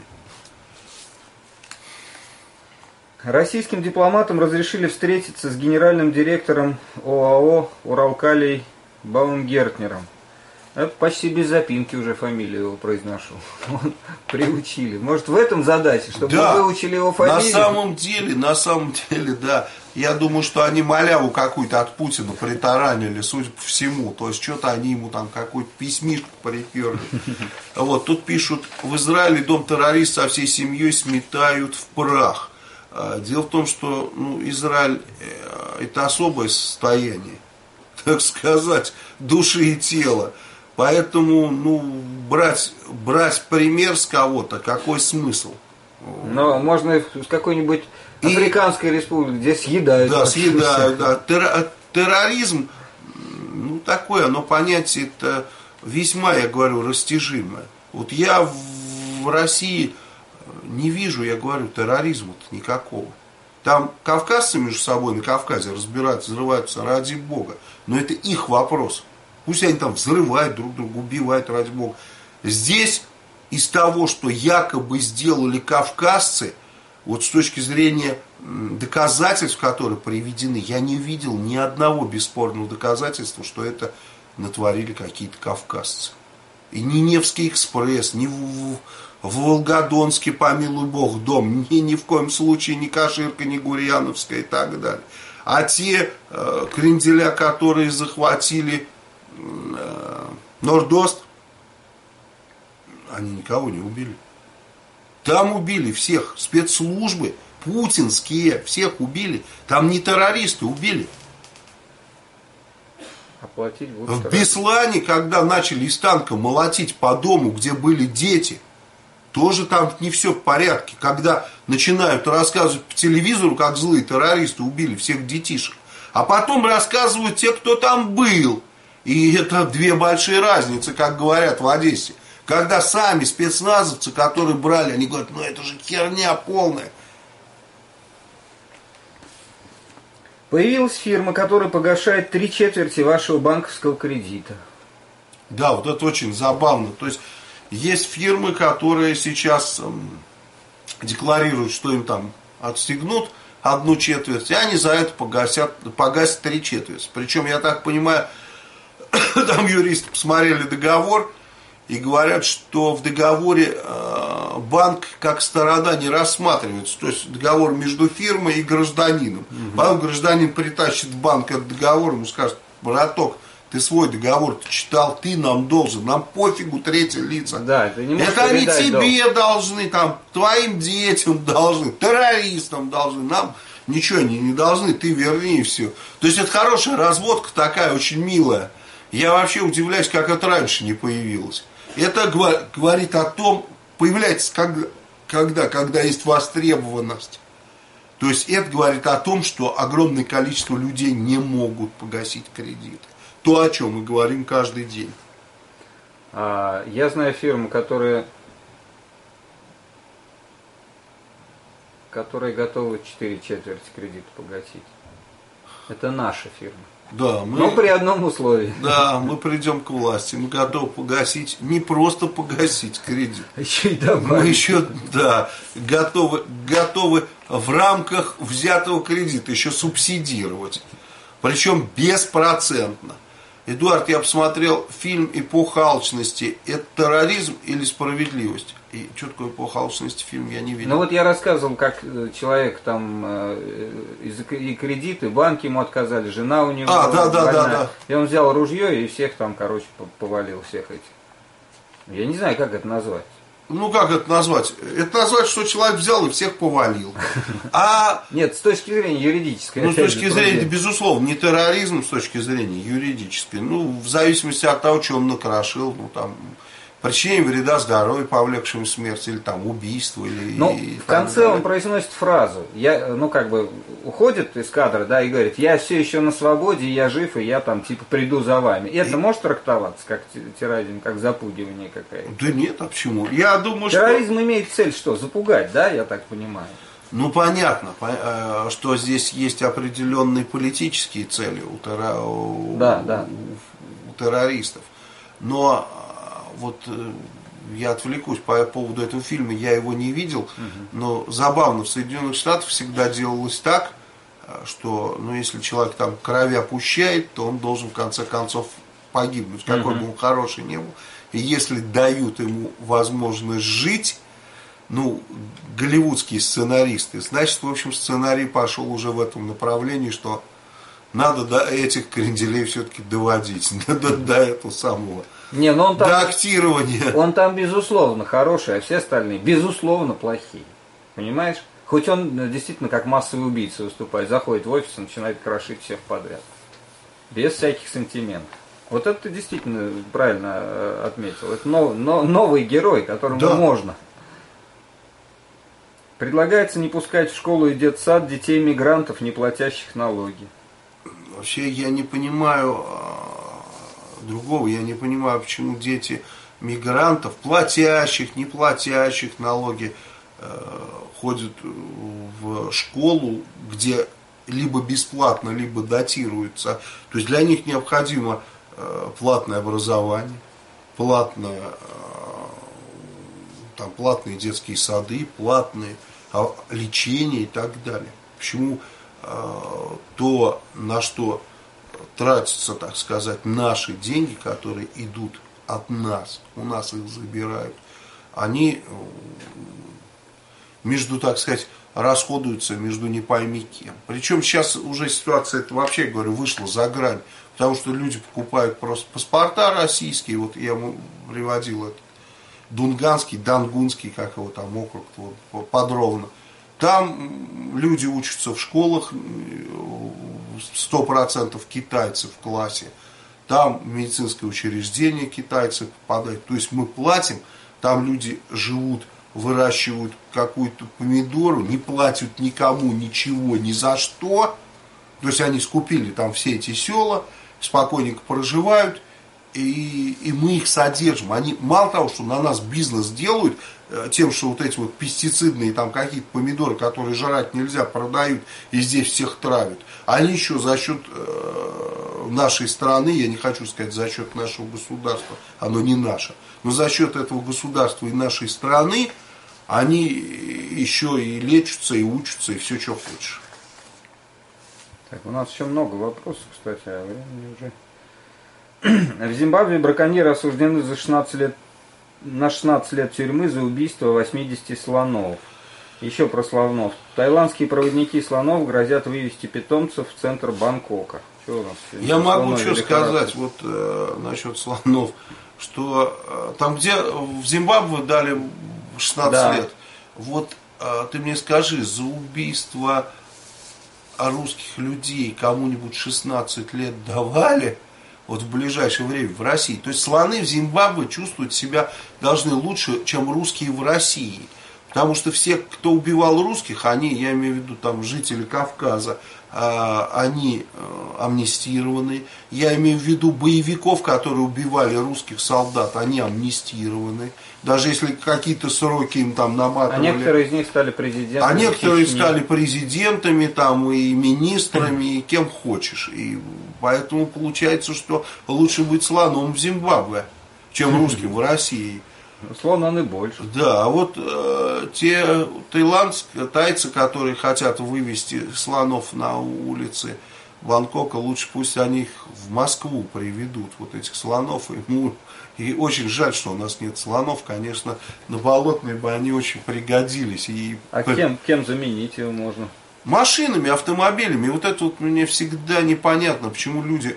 Speaker 1: Российским дипломатам разрешили встретиться с генеральным директором ОАО «Уралкалий» Баумгертнером. Это почти без запинки уже фамилию его произношу. Приучили. Может, в этом задача, чтобы
Speaker 2: да,
Speaker 1: мы выучили его фамилию?
Speaker 2: На самом деле, да. Я думаю, что они маляву какую-то от Путина притаранили, судя по всему. То есть, что-то они ему там какую-то письмишку приперли. Вот, тут пишут, в Израиле дом террорист со всей семьей сметают в прах. Дело в том, что Израиль это особое состояние, так сказать, души и тела. Поэтому, брать пример с кого-то, какой смысл?
Speaker 1: Но можно с какой-нибудь африканской республики, где съедают.
Speaker 2: Да, съедают, да. Терроризм, такое, оно понятие-то весьма, я говорю, растяжимое. Вот я в России не вижу, я говорю, терроризма-то никакого. Там кавказцы между собой на Кавказе разбираются, взрываются, ради бога. Но это их вопрос. Пусть они там взрывают друг друга, убивают, ради бога. Здесь из того, что якобы сделали кавказцы, вот с точки зрения доказательств, которые приведены, я не видел ни одного бесспорного доказательства, что это натворили какие-то кавказцы. И ни Невский экспресс, ни в Волгодонске, помилуй бог, дом, ни в коем случае ни Каширка, ни Гурьяновская и так далее. А те кренделя, которые захватили Нордост, они никого не убили. Там убили всех, спецслужбы путинские, всех убили. Там не террористы убили. В Беслане, когда начали из танка молотить по дому, где были дети, тоже там не все в порядке. Когда начинают рассказывать по телевизору, как злые террористы убили всех детишек. А потом рассказывают те, кто там был. И это две большие разницы, как говорят в Одессе. Когда сами спецназовцы, которые брали, они говорят, ну это же херня полная.
Speaker 1: Появилась фирма, которая погашает 3/4 вашего банковского кредита.
Speaker 2: Да, вот это очень забавно. То есть фирмы, которые сейчас декларируют, что им там отстегнут 1/4, и они за это погасят 3/4. Причем, я так понимаю, там юристы посмотрели договор и говорят, что в договоре банк как сторона не рассматривается. То есть договор между фирмой и гражданином. Потом гражданин притащит в банк этот договор, ему скажет, браток, ты свой договор читал, ты нам должен, нам пофигу третьи лица.
Speaker 1: Да, это не
Speaker 2: это они тебе должны, там, твоим детям должны, террористам должны, нам ничего они не должны, ты верни и все. То есть это хорошая разводка такая, очень милая. Я вообще удивляюсь, как это раньше не появилось. Это говорит о том, появляется когда есть востребованность. То есть это говорит о том, что огромное количество людей не могут погасить кредиты. То, о чем мы говорим каждый день.
Speaker 1: Я знаю фирму, которая готова 4/4 кредита погасить. Это наша фирма.
Speaker 2: Да,
Speaker 1: но при одном условии.
Speaker 2: Да, мы придем к власти. Мы готовы погасить, не просто погасить кредит.
Speaker 1: Еще и добавить.
Speaker 2: Мы еще, готовы в рамках взятого кредита еще субсидировать. Причем беспроцентно. Эдуард, я посмотрел фильм «Эпоха алчности». Это терроризм или справедливость? И что такое «Эпоха алчности» фильм я не видел.
Speaker 1: Ну вот я рассказывал, как человек там и кредиты, банки ему отказали, жена у него больная. И он взял ружье и всех там, повалил всех этих. Я не знаю, как это назвать.
Speaker 2: Ну, как это назвать? Это назвать, что человек взял и всех повалил.
Speaker 1: Нет, с точки зрения юридической.
Speaker 2: Ну, с точки зрения, безусловно, не терроризм, с точки зрения юридической. Ну, в зависимости от того, что он накрошил, ну, там, причинение вреда здоровью, повлекшему смерть, или там убийство.
Speaker 1: В конце он произносит фразу, уходит из кадра, да, и говорит, я все еще на свободе, я жив, и я там типа приду за вами. Это может трактоваться как терроризм, как запугивание какое-то?
Speaker 2: Да нет, а почему? Я думаю,
Speaker 1: терроризм имеет цель что? Запугать, да, я так понимаю?
Speaker 2: Ну, понятно, что здесь есть определенные политические цели у террористов. Но вот я отвлекусь по поводу этого фильма, я его не видел, но забавно, в Соединенных Штатах всегда делалось так, что, если человек там крови опущает, то он должен в конце концов погибнуть, какой бы он хороший не был. И если дают ему возможность жить, голливудские сценаристы, значит, в общем, сценарий пошел уже в этом направлении, что надо до этих кренделей все-таки доводить, до этого самого. До актирования.
Speaker 1: Он там, безусловно, хороший, а все остальные, безусловно, плохие. Понимаешь? Хоть он действительно как массовый убийца выступает, заходит в офис и начинает крошить всех подряд. Без всяких сантиментов. Вот это ты действительно правильно отметил. Это новый герой, которому можно. Предлагается не пускать в школу и детсад детей-мигрантов, не платящих налоги.
Speaker 2: Вообще я не понимаю другого, я не понимаю, почему дети мигрантов, платящих, не платящих налоги, ходят в школу, где либо бесплатно, либо датируется. То есть для них необходимо платное образование, платные детские сады, платные лечение и так далее. Почему то, на что тратятся, так сказать, наши деньги, которые идут от нас, у нас их забирают, они между, так сказать, расходуются между не пойми кем. Причем сейчас уже ситуация, это вообще, говорю, вышла за грань, потому что люди покупают просто паспорта российские, вот я ему приводил это, Дунганский, Дангунский, как его там округ, вот, подробно. Там люди учатся в школах, 100% китайцев в классе. Там медицинское учреждение китайцы попадают. То есть мы платим, там люди живут, выращивают какую-то помидору, не платят никому ничего, ни за что. То есть они скупили там все эти села, спокойненько проживают, и мы их содержим. Они мало того, что на нас бизнес делают, тем, что вот эти вот пестицидные там какие-то помидоры, которые жрать нельзя, продают и здесь всех травят. Они еще за счет нашей страны, я не хочу сказать за счет нашего государства, оно не наше, но за счет этого государства и нашей страны, они еще и лечатся, и учатся, и все, что хочешь.
Speaker 1: Так, у нас еще много вопросов, кстати, а времени уже. В Зимбабве браконьеры осуждены на 16 лет тюрьмы за убийство 80 слонов. Еще про слонов. Таиландские проводники слонов грозят вывести питомцев в центр Бангкока. Что у нас?
Speaker 2: Я могу что сказать вот насчет слонов, что там, где в Зимбабве дали 16 лет, вот ты мне скажи, за убийство русских людей кому-нибудь 16 лет давали? Вот в ближайшее время в России. То есть слоны в Зимбабве чувствуют себя должны лучше, чем русские в России. Потому что все, кто убивал русских, они, я имею в виду там жители Кавказа, они амнистированы. Я имею в виду боевиков, которые убивали русских солдат, они амнистированы. Даже если какие-то сроки им там наматывали. А
Speaker 1: некоторые из них стали президентами.
Speaker 2: А некоторые стали президентами, там, и министрами, и кем хочешь. И поэтому получается, что лучше быть слоном в Зимбабве, чем русским в России.
Speaker 1: Слон он и больше.
Speaker 2: Да, а вот те тайцы, которые хотят вывести слонов на улицы Бангкока, лучше пусть они их в Москву приведут, вот этих слонов. И очень жаль, что у нас нет слонов, конечно, на Болотной бы они очень пригодились.
Speaker 1: А кем заменить его можно?
Speaker 2: Машинами, автомобилями. Вот это вот мне всегда непонятно, почему люди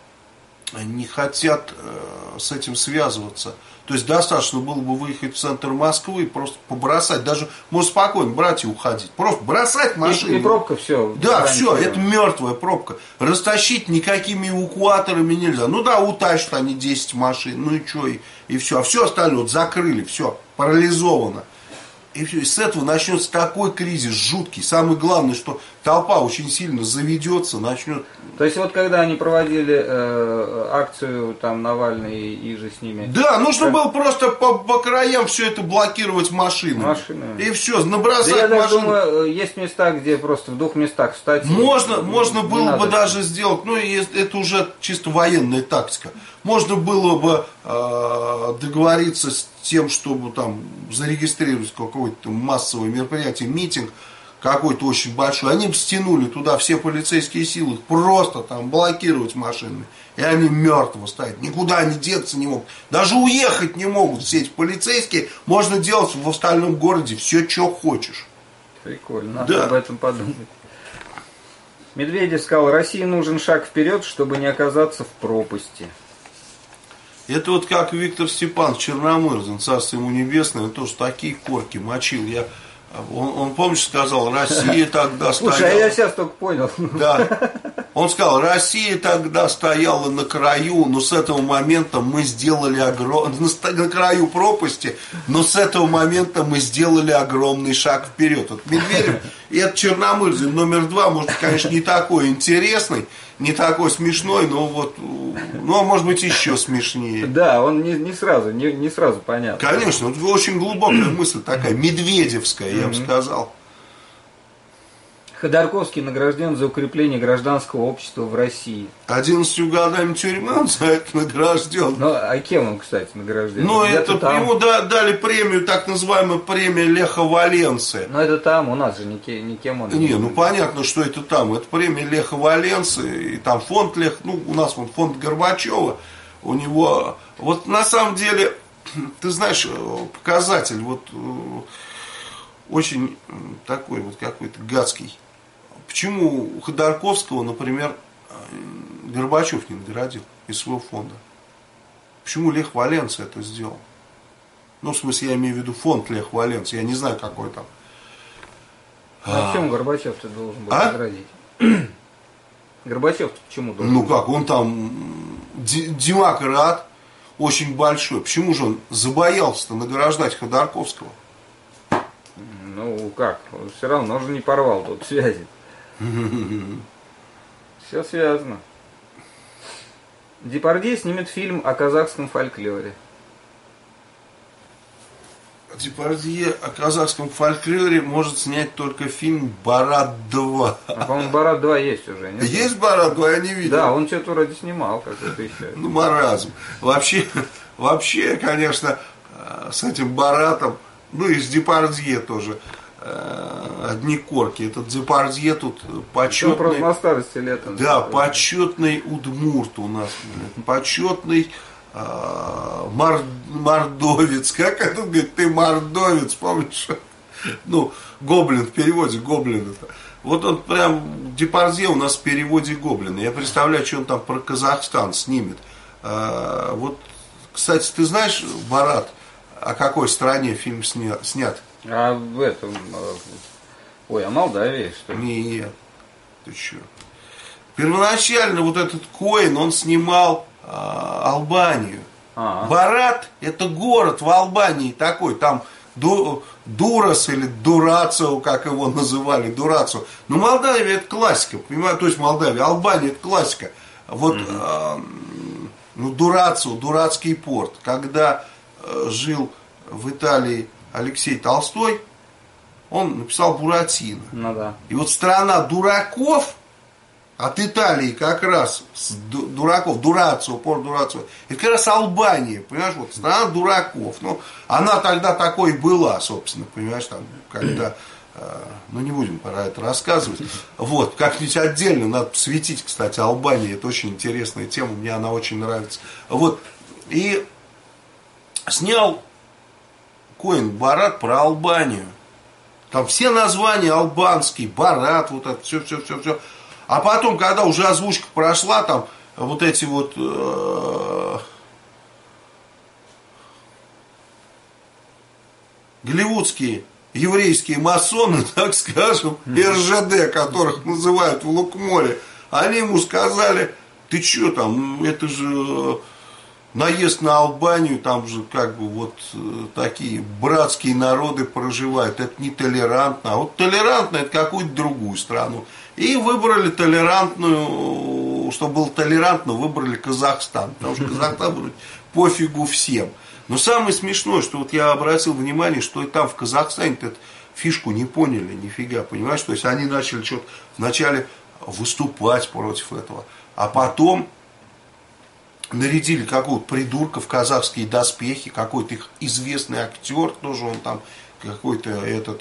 Speaker 2: не хотят с этим связываться. То есть достаточно было бы выехать в центр Москвы и просто побросать. Даже можно спокойно брать и уходить. Просто бросать машину.
Speaker 1: И пробка все.
Speaker 2: Да, все, это мертвая пробка. Растащить никакими эвакуаторами нельзя. Ну да, утащат они 10 машин, ну и что, и все. А все остальное вот закрыли, все, парализовано. И все, и с этого начнется такой кризис жуткий. Самое главное, что толпа очень сильно заведется, начнет.
Speaker 1: То есть вот когда они проводили акцию, там Навальный и же с ними.
Speaker 2: Да, нужно было просто по краям все это блокировать машинами. И все, набросать
Speaker 1: да, я
Speaker 2: машину.
Speaker 1: Думаю, есть места, где просто в 2 местах встать.
Speaker 2: Можно было бы даже сделать, ну это уже чисто военная тактика. Можно было бы договориться с тем, чтобы там зарегистрировать какое-то массовое мероприятие, митинг какой-то очень большой. Они бы стянули туда все полицейские силы, просто там блокировать машины. И они мертво стоят. Никуда они деться не могут. Даже уехать не могут все эти полицейские. Можно делать в остальном городе все, что хочешь.
Speaker 1: Прикольно, надо об этом подумать. Медведев сказал, России нужен шаг вперед, чтобы не оказаться в пропасти.
Speaker 2: Это вот как Виктор Степанович Черномырдин, царство ему небесное, он тоже такие корки мочил. Он, помнишь, сказал, Россия тогда стояла...
Speaker 1: Слушай, а я сейчас только понял.
Speaker 2: Да. Он сказал, Россия тогда стояла на краю, но с этого момента мы сделали на краю пропасти, но с этого момента мы сделали огромный шаг вперед. Вот Медведев, и это Черномырдин номер 2, может, конечно, не такой интересный, не такой смешной, но вот, ну, может быть, еще смешнее.
Speaker 1: Да, он не сразу понятно.
Speaker 2: Конечно, это очень глубокая мысль такая, медведевская, я бы сказал.
Speaker 1: Ходорковский награжден за укрепление гражданского общества в России.
Speaker 2: 11 годами тюрьмы он за это награжден.
Speaker 1: Ну, а кем он, кстати, награжден?
Speaker 2: Ну, это ему дали премию, так называемую премия Леха Валенсы.
Speaker 1: Но это там, у нас же никем он
Speaker 2: не. Ну, понятно, что это там. Это премия Леха Валенсы, и там фонд Лех, ну, у нас вот фонд Горбачева, у него, вот на самом деле, ты знаешь, показатель, вот, очень такой вот какой-то гадский. Почему Ходорковского, например, Горбачев не наградил из своего фонда? Почему Лех Валенса это сделал? Ну, в смысле, я имею в виду фонд Лех Валенса, я не знаю, какой там.
Speaker 1: А почему Горбачев-то должен был наградить? Горбачев-то почему должен?
Speaker 2: Ну как, он там демократ очень большой. Почему же он забоялся-то награждать Ходорковского?
Speaker 1: Ну как, все равно же не порвал тут связи. Все связано. Депардье снимет фильм о казахском фольклоре.
Speaker 2: Депардье о казахском фольклоре может снять только фильм «Барат 2».
Speaker 1: А, по-моему, «Барат 2» есть уже, нет?
Speaker 2: Есть «Барат 2», я не видел.
Speaker 1: Да, он что-то вроде снимал, как-то еще.
Speaker 2: Ну, маразм. Вообще, конечно, с этим Баратом, ну и с Депардье тоже, одни корки. Этот Депардье тут почетный...
Speaker 1: просто на старости лет.
Speaker 2: Да, почетный удмурт у нас. Почетный мордовец. Как это говорит? Ты мордовец, помнишь? Ну, гоблин в переводе, гоблин это. Вот он прям, Депардье у нас в переводе гоблин. Я представляю, что он там про Казахстан снимет. Вот, кстати, ты знаешь, Барат, о какой стране фильм снят?
Speaker 1: А в этом... Ой, о Молдавии, что ли?
Speaker 2: Нет. Ты что? Первоначально вот этот Коэн, он снимал Албанию. Барат – это город в Албании такой, там Дурас или Дурацио, как его называли, Дурацио. Но Молдавия – это классика, понимаете, то есть Молдавия, Албания – это классика. Вот, ну, Дурацио, дурацкий порт. Когда жил в Италии Алексей Толстой, он написал Буратино.
Speaker 1: Ну да.
Speaker 2: И вот страна дураков от Италии как раз, дураков, Дурацио, порт Дурацио, это как раз Албания, понимаешь, вот страна дураков. Ну, она тогда такой была, собственно, понимаешь, там, когда, ну, не будем про это рассказывать. Вот, как-нибудь отдельно надо посвятить, кстати, Албании, это очень интересная тема, мне она очень нравится. Вот, и снял Коэн Барат про Албанию. Там все названия албанские, Барат, вот это, все. А потом, когда уже озвучка прошла, там вот эти вот голливудские еврейские масоны, так скажем, РЖД, которых называют в Лукморе, они ему сказали, ты что там, это же наезд на Албанию, там же как бы вот такие братские народы проживают, это не толерантно, а вот толерантно это какую-то другую страну. И выбрали толерантную, чтобы было толерантно, выбрали Казахстан, потому что Казахстан пофигу всем. Но самое смешное, что вот я обратил внимание, что и там в Казахстане эту фишку не поняли, нифига, понимаешь, то есть они начали что-то вначале выступать против этого, а потом нарядили какого-то придурка в казахские доспехи, какой-то их известный актер, тоже он там какой-то этот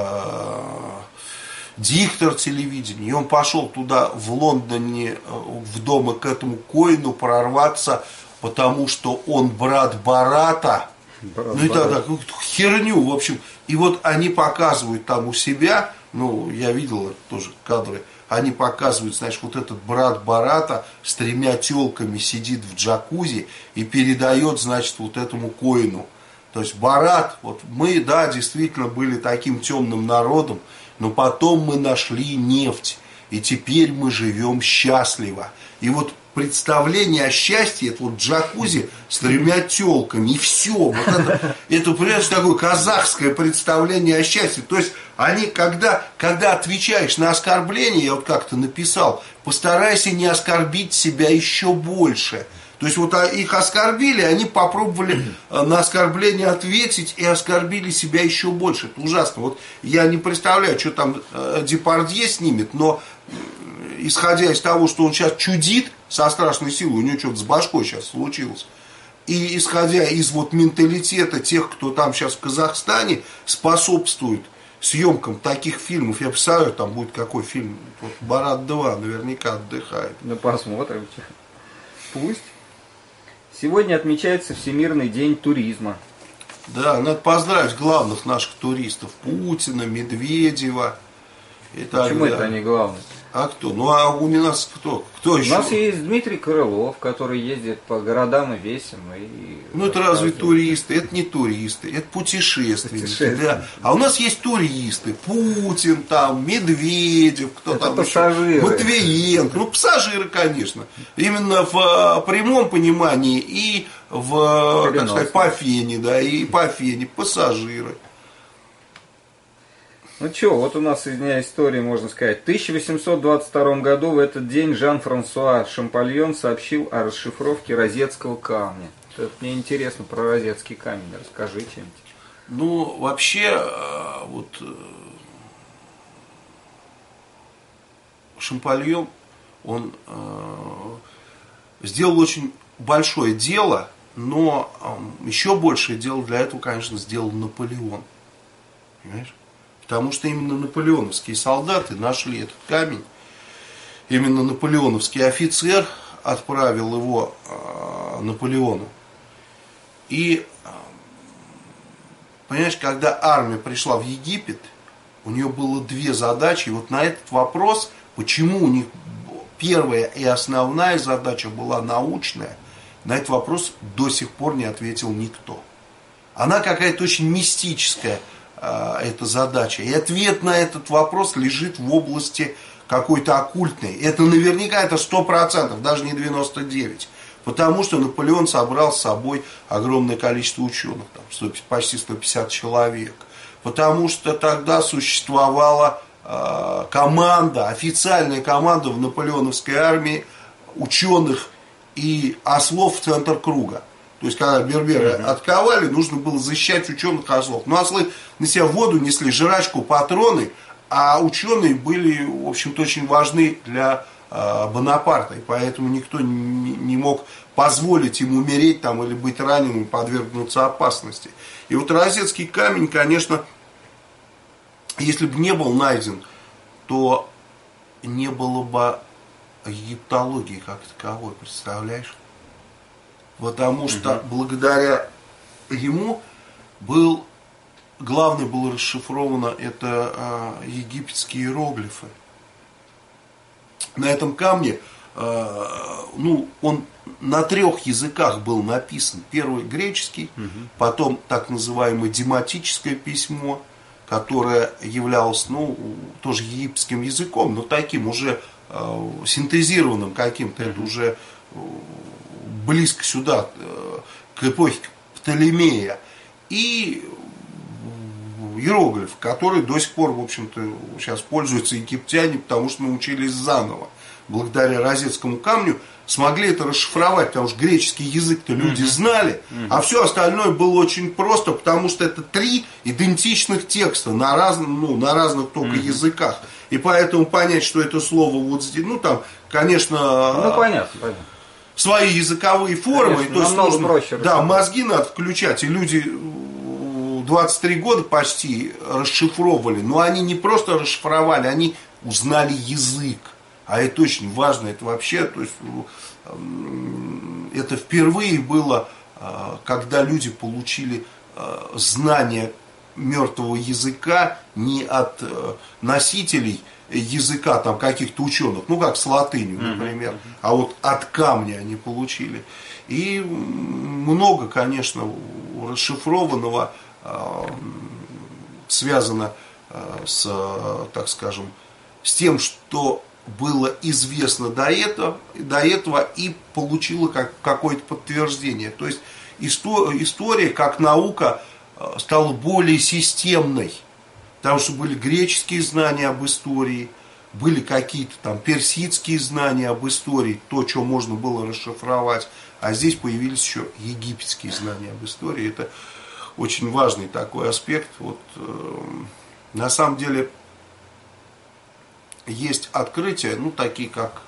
Speaker 2: диктор телевидения, и он пошел туда в Лондоне в дома к этому Коэну прорваться, потому что он брат Барата. Ну и так, херню, в общем. И вот они показывают там у себя, ну, я видел тоже кадры, они показывают, знаешь, вот этот брат Барата с 3 телками сидит в джакузи и передает, значит, вот этому Коэну. То есть Барат, вот мы, да, действительно были таким темным народом, но потом мы нашли нефть, и теперь мы живем счастливо. И вот представление о счастье, это вот джакузи с 3 телками, и все. Вот это, понимаешь, такое казахское представление о счастье. То есть, они, когда отвечаешь на оскорбление, я вот как-то написал, постарайся не оскорбить себя еще больше. То есть вот их оскорбили, они попробовали на оскорбление ответить и оскорбили себя еще больше. Это ужасно. Вот я не представляю, что там Депардье снимет, но исходя из того, что он сейчас чудит со страшной силой, у него что-то с башкой сейчас случилось, и исходя из вот менталитета тех, кто там сейчас в Казахстане способствует съемкам таких фильмов, я представляю, там будет какой фильм, вот «Барат 2» наверняка отдыхает.
Speaker 1: Ну, посмотрим. Пусть. Сегодня отмечается Всемирный день туризма.
Speaker 2: Да, надо поздравить главных наших туристов: Путина, Медведева и так далее.
Speaker 1: Почему это они главные?
Speaker 2: А кто? Ну а у нас кто? Кто еще?
Speaker 1: У нас есть Дмитрий Крылов, который ездит по городам и весям.
Speaker 2: Ну это разве туристы? Это не туристы, это путешественники. Да. А у нас есть туристы: Путин, там, Медведев, кто
Speaker 1: это
Speaker 2: там
Speaker 1: пассажиры.
Speaker 2: еще? Матвиенко. Ну пассажиры, конечно. Именно в прямом понимании и в, так сказать, по фене, да, и по фене пассажиры.
Speaker 1: Ну что, вот у нас из дня истории, можно сказать. В 1822 году в этот день Жан-Франсуа Шампольон сообщил о расшифровке Розетского камня. Это мне интересно про Розетский камень, расскажи чем-нибудь.
Speaker 2: Ну, вообще, вот Шампольон, он сделал очень большое дело, но еще большее дело для этого, конечно, сделал Наполеон. Понимаешь? Потому что именно наполеоновские солдаты нашли этот камень. Именно наполеоновский офицер отправил его Наполеону. И, понимаешь, когда армия пришла в Египет, у нее было две задачи. И вот на этот вопрос, почему у них первая и основная задача была научная, на этот вопрос до сих пор не ответил никто. Она какая-то очень мистическая, эта задача. И ответ на этот вопрос лежит в области какой-то оккультной. Это наверняка, это 100%, даже не 99%. Потому что Наполеон собрал с собой огромное количество ученых, там, почти 150 человек. Потому что тогда существовала команда, официальная команда в наполеоновской армии ученых и ослов в центр круга. То есть, когда берберы отковали, нужно было защищать ученых ослов. Но ослы на себя воду несли, жрачку, патроны, а ученые были, в общем-то, очень важны для Бонапарта. И поэтому никто не мог позволить им умереть там, или быть раненым, подвергнуться опасности. И вот Розетский камень, конечно, если бы не был найден, то не было бы египтологии как таковой, представляешь? Потому что благодаря ему главное было расшифровано это египетские иероглифы. На этом камне, он на 3 языках был написан. Первый греческий, потом так называемое дематическое письмо, которое являлось, тоже египетским языком, но таким уже синтезированным каким-то, это уже близко сюда, к эпохе Птолемея, и иероглиф, который до сих пор, в общем-то, сейчас пользуются египтяне, потому что научились заново. Благодаря Розетскому камню смогли это расшифровать, потому что греческий язык-то люди знали, а все остальное было очень просто, потому что это 3 идентичных текста на разных только языках. И поэтому понять, что это слово вот здесь, конечно...
Speaker 1: понятно.
Speaker 2: Свои языковые формы,
Speaker 1: конечно,
Speaker 2: то есть нужно,
Speaker 1: проще,
Speaker 2: мозги надо включать, и люди 23 года почти расшифровывали, но они не просто расшифровали, они узнали язык, а это очень важно, это вообще, то есть это впервые было, когда люди получили знание мертвого языка не от носителей языка там каких-то ученых, как с латынью, например, а вот от камня они получили. И много, конечно, расшифрованного связано с, так скажем, с тем, что было известно до этого и получило какое-то подтверждение. То есть история как наука стала более системной. Потому что были греческие знания об истории, были какие-то там персидские знания об истории, то, что можно было расшифровать, а здесь появились еще египетские знания об истории. Это очень важный такой аспект. Вот, на самом деле есть открытия, ну, такие как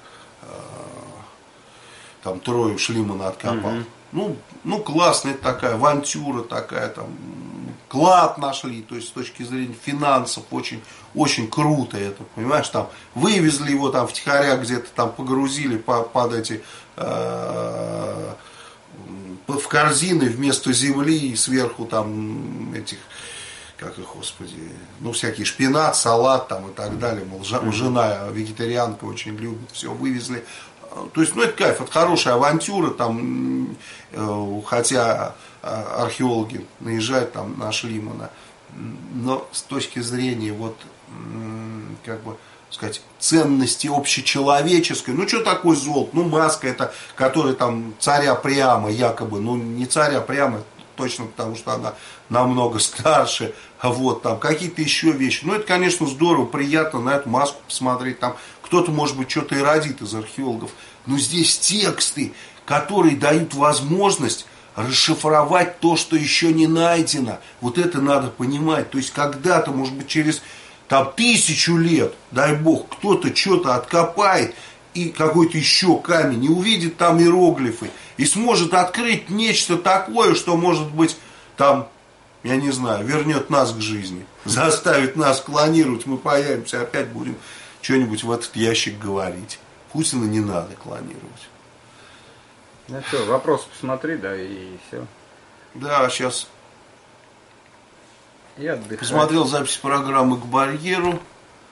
Speaker 2: там Трою Шлиман откопал. Ну, классная такая авантюра такая, там, клад нашли, то есть с точки зрения финансов очень, очень круто это, понимаешь, там, вывезли его там втихаря где-то там погрузили под эти, в корзины вместо земли и сверху там этих, как их, господи, ну, всякий шпинат, салат там и так далее, мол, жена вегетарианка очень любит, все, вывезли. То есть, ну, это кайф, это хорошая авантюра, там, хотя археологи наезжают там на Шлимана, но с точки зрения, вот, как бы сказать, ценности общечеловеческой, ну, что такое золото? Ну, маска это, которая там царя Приама якобы, ну, не царя Приама, точно потому что она намного старше, а вот там какие-то еще вещи. Ну, это, конечно, здорово, приятно на эту маску посмотреть, там кто-то, может быть, что-то и родит из археологов, но здесь тексты, которые дают возможность расшифровать то, что еще не найдено. Вот это надо понимать. То есть, когда-то, может быть, через там 1000 лет, дай бог, кто-то что-то откопает, и какой-то еще камень, и увидит там иероглифы, и сможет открыть нечто такое, что, может быть, там, я не знаю, вернет нас к жизни, заставит нас клонировать, мы появимся, опять будем что-нибудь в этот ящик говорить. Путина не надо клонировать.
Speaker 1: Ну все, вопрос посмотри, да, и все.
Speaker 2: Да, сейчас
Speaker 1: И отдыхай.
Speaker 2: посмотрел запись программы «К барьеру».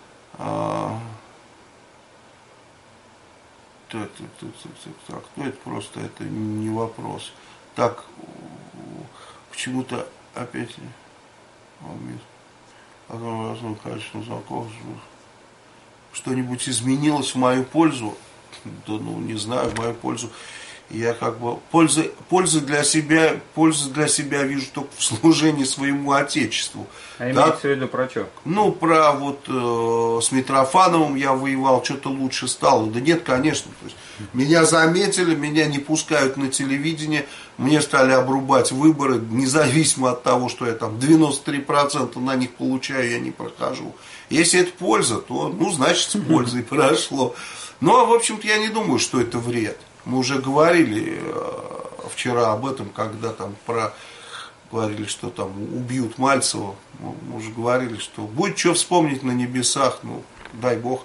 Speaker 2: Так, ну это просто, это не вопрос. Так, почему-то опять что-нибудь изменилось в мою пользу? Да, ну, не знаю, в мою пользу. Я как бы пользы для себя вижу только в служении своему Отечеству.
Speaker 1: А имеется в виду про что?
Speaker 2: Ну, про вот с Митрофановым я воевал, что-то лучше стало. Да нет, конечно. То есть, меня заметили, меня не пускают на телевидение, мне стали обрубать выборы, независимо от того, что я там 93% на них получаю, я не прохожу. Если это польза, то, ну, значит, с пользой прошло. Ну, а в общем-то, я не думаю, что это вред. Мы уже говорили вчера об этом, когда там говорили, что там убьют Мальцева. Мы уже говорили, что будет что вспомнить на небесах, ну, дай бог.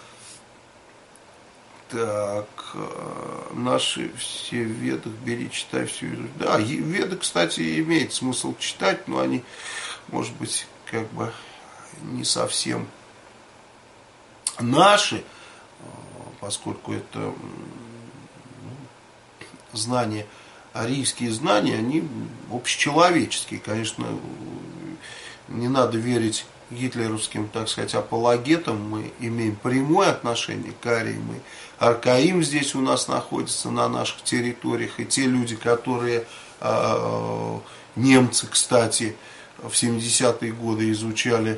Speaker 2: Так, наши все в Ведах, бери, читай все. Да, Веды, кстати, имеет смысл читать, но они, может быть, как бы не совсем наши, поскольку это знания, арийские знания, они общечеловеческие. Конечно, не надо верить гитлеровским, так сказать, апологетам. Мы имеем прямое отношение к Арии. Мы Аркаим здесь у нас находится на наших территориях. И те люди, которые, немцы, кстати, в 70-е годы изучали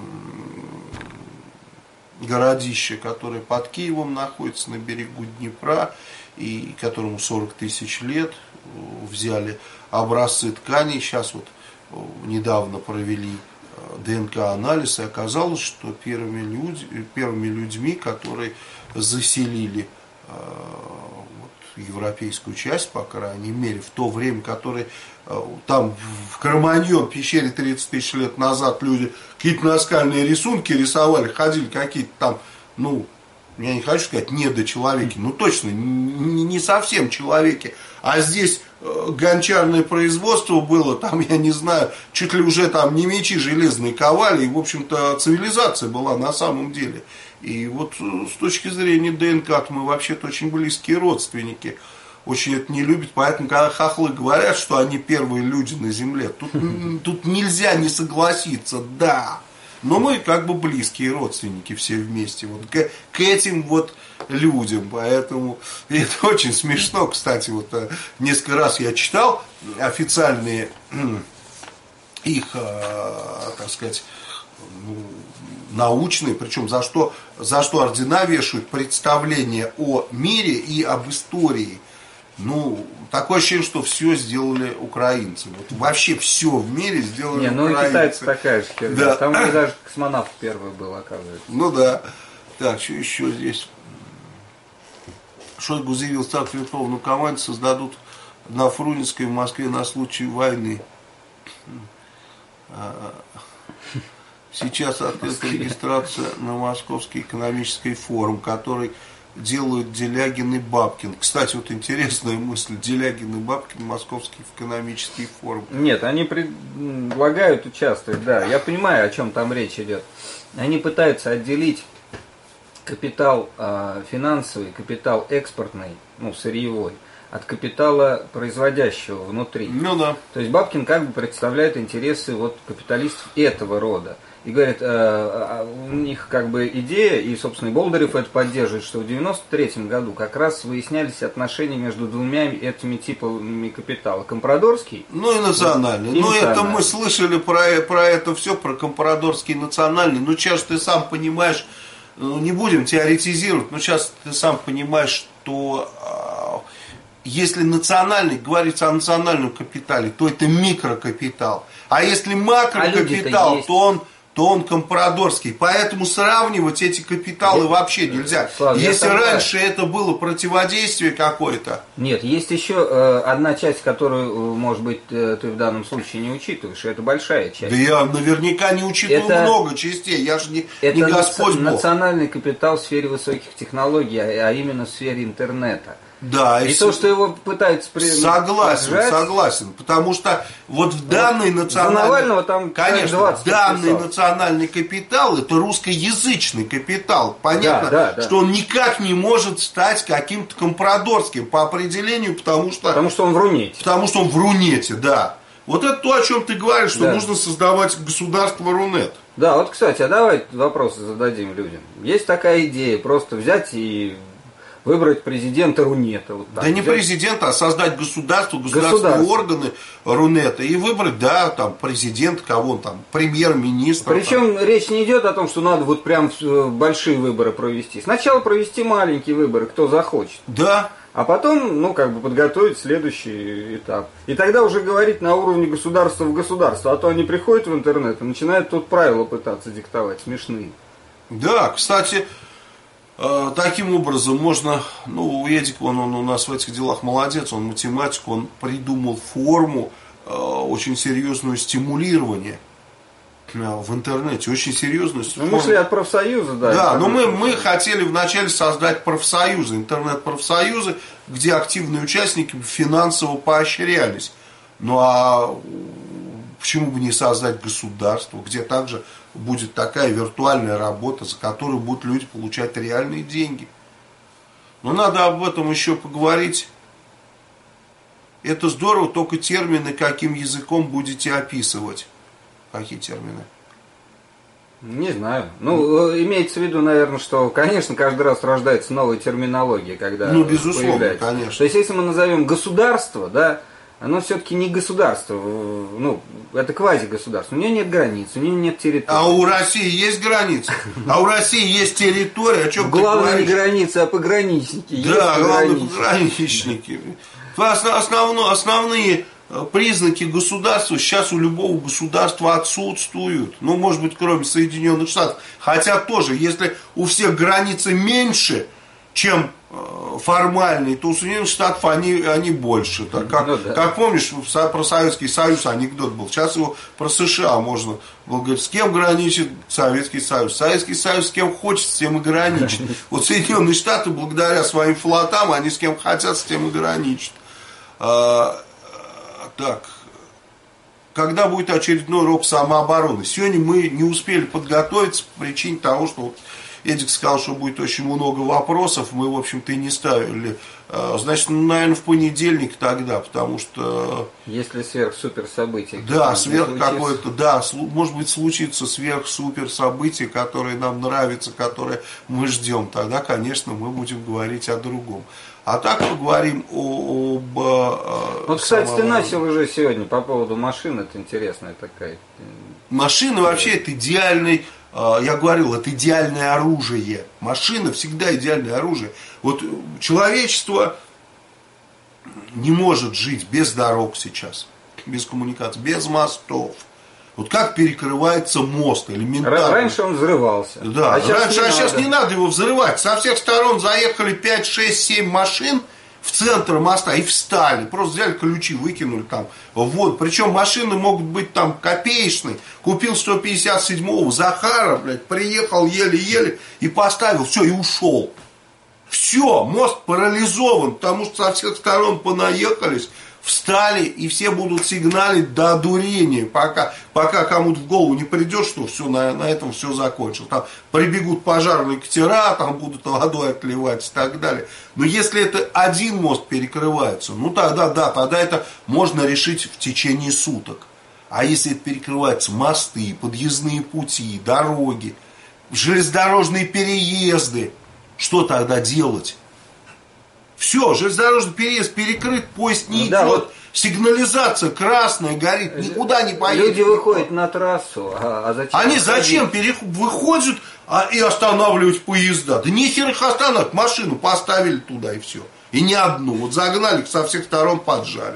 Speaker 2: городище, которое под Киевом находится на берегу Днепра, и которому 40 тысяч лет, взяли образцы тканей, сейчас вот недавно провели ДНК-анализ, и оказалось, что первыми людьми, которые заселили европейскую часть, по крайней мере, в то время, которые там в Кроманьон, пещере 30 тысяч лет назад люди какие-то наскальные рисунки рисовали, ходили какие-то там, ну, я не хочу сказать недочеловеки, ну точно не совсем человеки, а здесь гончарное производство было, там, я не знаю, чуть ли уже там не мечи железные ковали, и, в общем-то, цивилизация была на самом деле. И вот с точки зрения ДНК мы вообще-то очень близкие родственники. Очень это не любят, поэтому, когда хохлы говорят, что они первые люди на Земле, тут нельзя не согласиться, да. Но мы как бы близкие родственники все вместе, вот к этим вот людям, поэтому это очень смешно, кстати, вот несколько раз я читал официальные их, так сказать, научные, причем за что ордена вешают, представления о мире и об истории. Ну, такое ощущение, что все сделали украинцы. Вот вообще все в мире сделали украинцы.
Speaker 1: Ну и китайцы такая же херня.
Speaker 2: Да.
Speaker 1: Там даже космонавт первый был, оказывается.
Speaker 2: Ну да. Так, что еще здесь? Шойгу заявил, Ставку Верховную команду создадут на Фрунзенской в Москве на случай войны. Сейчас открыта регистрация на Московский экономический форум, который делают Делягин и Бабкин. Кстати, вот интересная мысль. Делягин и Бабкин, Московский экономический форум.
Speaker 1: Нет, они предлагают участвовать, да. Я понимаю, о чем там речь идет. Они пытаются отделить капитал финансовый, капитал экспортный, ну, сырьевой, от капитала производящего внутри.
Speaker 2: Ну да.
Speaker 1: То есть Бабкин как бы представляет интересы вот капиталистов этого рода. И говорит, у них как бы идея, и, собственно, и Болдырев это поддерживает, что в 93-м году как раз выяснялись отношения между двумя этими типами капитала. Компрадорский.
Speaker 2: Ну и национальный. Ну это мы слышали про это все, про компрадорский и национальный. Ну сейчас ты сам понимаешь, не будем теоретизировать, но сейчас ты сам понимаешь, что если национальный, говорится о национальном капитале, то это микрокапитал. А если макрокапитал, то он компрадорский. Поэтому сравнивать эти капиталы вообще нельзя.
Speaker 1: Слава,
Speaker 2: если раньше это было противодействие какое-то.
Speaker 1: Нет, есть еще одна часть, которую, может быть, ты в данном случае не учитываешь. Это большая часть.
Speaker 2: Да я наверняка не учитываю много частей. Я же не Господь Бог.
Speaker 1: Национальный капитал в сфере высоких технологий, а именно в сфере интернета.
Speaker 2: Да,
Speaker 1: и то, что его пытаются
Speaker 2: согласен, потому что вот в данный национальный,
Speaker 1: там,
Speaker 2: конечно, данный национальный капитал это русскоязычный капитал, понятно, что он никак не может стать каким-то компрадорским по определению, потому что
Speaker 1: он в Рунете.
Speaker 2: Потому что он в Рунете, да. Вот это то, о чем ты говоришь, что нужно создавать государство Рунет.
Speaker 1: Да, вот, кстати, а давай вопросы зададим людям. Есть такая идея, просто взять и выбрать президента Рунета. Вот так.
Speaker 2: Да не президента, а создать государственные органы Рунета и выбрать, да, там, президент, кого он там, премьер-министр.
Speaker 1: Причем речь не идет о том, что надо вот прям большие выборы провести. Сначала провести маленькие выборы, кто захочет.
Speaker 2: Да.
Speaker 1: А потом, ну, как бы подготовить следующий этап. И тогда уже говорить на уровне государства в государство. А то они приходят в интернет и начинают тут правила пытаться диктовать, смешные.
Speaker 2: Да, кстати, таким образом можно, ну, Эдик, он у нас в этих делах молодец, он математик, он придумал форму очень серьезную стимулирование в интернете, очень серьезную форму.
Speaker 1: Мы шли от профсоюза, да.
Speaker 2: Да, но мы хотели вначале создать профсоюзы, интернет-профсоюзы, где активные участники финансово поощрялись. Ну а почему бы не создать государство, где также будет такая виртуальная работа, за которую будут люди получать реальные деньги. Но надо об этом еще поговорить. Это здорово, только термины, каким языком будете описывать. Какие термины?
Speaker 1: Не знаю. Ну, имеется в виду, наверное, что, конечно, каждый раз рождается новая терминология, когда
Speaker 2: безусловно,
Speaker 1: появляется.
Speaker 2: Конечно.
Speaker 1: То есть, если мы назовем государство, да, оно все-таки не государство, ну, это квазигосударство. У нее нет границ, у нее нет территории.
Speaker 2: А у России есть границы? А у России есть территория? О чем
Speaker 1: главное, не границы, а пограничники.
Speaker 2: Да, главное, пограничники. Основные признаки государства сейчас у любого государства отсутствуют. Ну, может быть, кроме Соединенных Штатов. Хотя тоже, если у всех границы меньше, чем формальные, то у Соединенных Штатов они больше. Так, как помнишь, про Советский Союз анекдот был. Сейчас его про США можно было говорить, с кем граничит Советский Союз. Советский Союз с кем хочет, с тем и граничит. Вот Соединенные Штаты, благодаря своим флотам, они с кем хотят, с тем и граничат. Так, когда будет очередной урок самообороны? Сегодня мы не успели подготовиться по причине того, что Эдик сказал, что будет очень много вопросов, мы, в общем-то, и не ставили. Значит, наверное, в понедельник тогда, потому что...
Speaker 1: Если сверх-супер событие.
Speaker 2: Да, сверх какое-то, да, может быть, случится сверх-супер событие, которое нам нравится, которое мы ждем. Тогда, конечно, мы будем говорить о другом. А так поговорим об...
Speaker 1: Вот, кстати, ты начал уже сегодня по поводу машин, это интересная такая...
Speaker 2: Машина вообще это идеальный я говорил, это идеальное оружие. Машина всегда идеальное оружие. Вот человечество не может жить без дорог сейчас, без коммуникаций, без мостов. Вот как перекрывается мост элементарно.
Speaker 1: Раньше он взрывался.
Speaker 2: Да, сейчас не надо его взрывать. Со всех сторон заехали 5, 6, 7 машин в центр моста и встали. Просто взяли ключи, выкинули там. Вот. Причем машины могут быть там копеечные. Купил 157-го Захара, блядь, приехал еле-еле и поставил. Все, и ушел. Все, мост парализован, потому что со всех сторон понаехались, встали, и все будут сигналить до одурения, пока кому-то в голову не придет, что все, на этом все закончилось. Там прибегут пожарные катера, там будут водой отливать и так далее. Но если это один мост перекрывается, ну тогда да, тогда это можно решить в течение суток. А если это перекрываются мосты, подъездные пути, дороги, железнодорожные переезды, что тогда делать? Все, железнодорожный переезд перекрыт, поезд не идет, вот сигнализация красная горит, никуда не поедет.
Speaker 1: Люди выходят на трассу, а зачем?
Speaker 2: Они зачем выходят и останавливать поезда? Да нехер их останавливать, машину поставили туда и все. И не одну, вот загнали, со всех сторон поджали.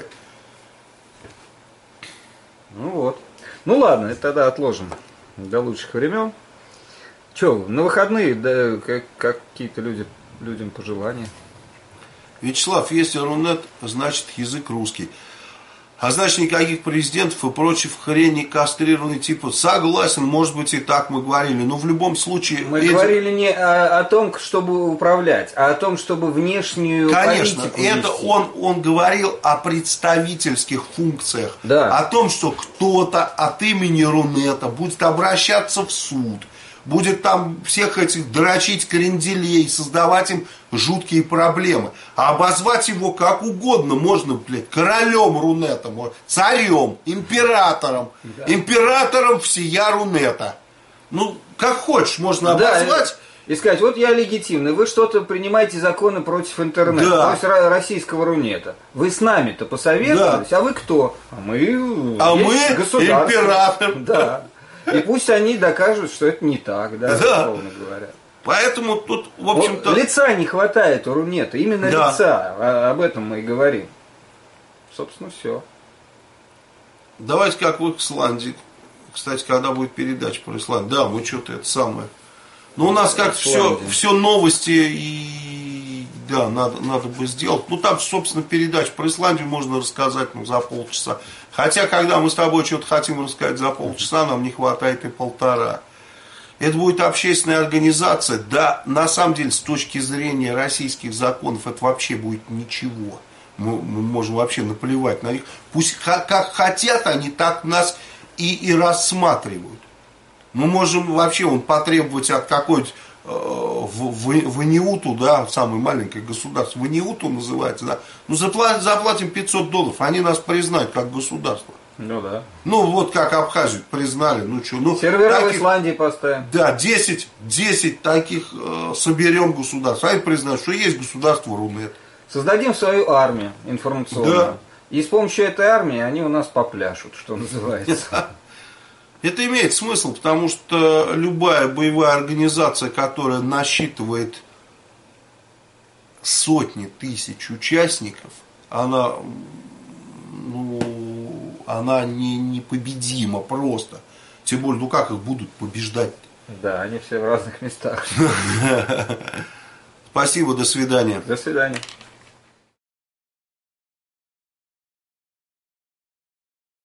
Speaker 1: Ну вот. Ну ладно, это тогда отложим до лучших времен. Че, на выходные, да, какие-то людям пожелания?
Speaker 2: Вячеслав, если Рунет, значит язык русский. А значит никаких президентов и прочих хрени кастрированный типа. Согласен, может быть и так мы говорили. Но в любом случае...
Speaker 1: Мы говорили не о том, чтобы управлять, а о том, чтобы внешнюю
Speaker 2: политику
Speaker 1: вести.
Speaker 2: Это он говорил о представительских функциях.
Speaker 1: Да.
Speaker 2: О том, что кто-то от имени Рунета будет обращаться в суд. Будет там всех этих дрочить кренделей, создавать им жуткие проблемы. А обозвать его как угодно можно, блядь, королем Рунета, царем, императором, да. Императором всея Рунета. Ну, как хочешь, можно обозвать.
Speaker 1: И сказать, вот я легитимный, вы что-то принимаете законы против интернета, да. То есть российского Рунета. Вы с нами-то посоветовались, да. А вы кто? А мы
Speaker 2: император.
Speaker 1: Да. И пусть они докажут, что это не так, да, условно говоря.
Speaker 2: Поэтому тут, в общем-то...
Speaker 1: Лица не хватает у Рунета, именно да. Лица, об этом мы и говорим. Собственно, все.
Speaker 2: Давайте как в Исландии. Кстати, когда будет передача про Исландию. Да, мы что-то это самое... Ну, у нас как все новости и... Да, надо бы сделать. Ну, там, собственно, передачу про Исландию можно рассказать за полчаса. Хотя, когда мы с тобой что-то хотим рассказать за полчаса, нам не хватает и полтора. Это будет общественная организация. Да, на самом деле, с точки зрения российских законов, это вообще будет ничего. Мы можем вообще наплевать на них. Пусть как хотят они, так нас и рассматривают. Мы можем вообще потребовать от какой-то Ваниуту, да, самое маленькое государство, Ваниуту называется, да, ну заплатим $500, они нас признают как государство.
Speaker 1: Ну да.
Speaker 2: Ну вот как Абхазию признали, ну что, ну
Speaker 1: сервера таких, в Исландии поставим.
Speaker 2: Да, 10 таких соберем государств, они признают, что есть государство Рунет.
Speaker 1: Создадим свою армию информационную. Да. И с помощью этой армии они у нас попляшут, что называется.
Speaker 2: Это имеет смысл, потому что любая боевая организация, которая насчитывает сотни тысяч участников, она непобедима просто. Тем более, ну как их будут побеждать?
Speaker 1: Да, они все в разных местах.
Speaker 2: Спасибо, до свидания.
Speaker 1: До свидания.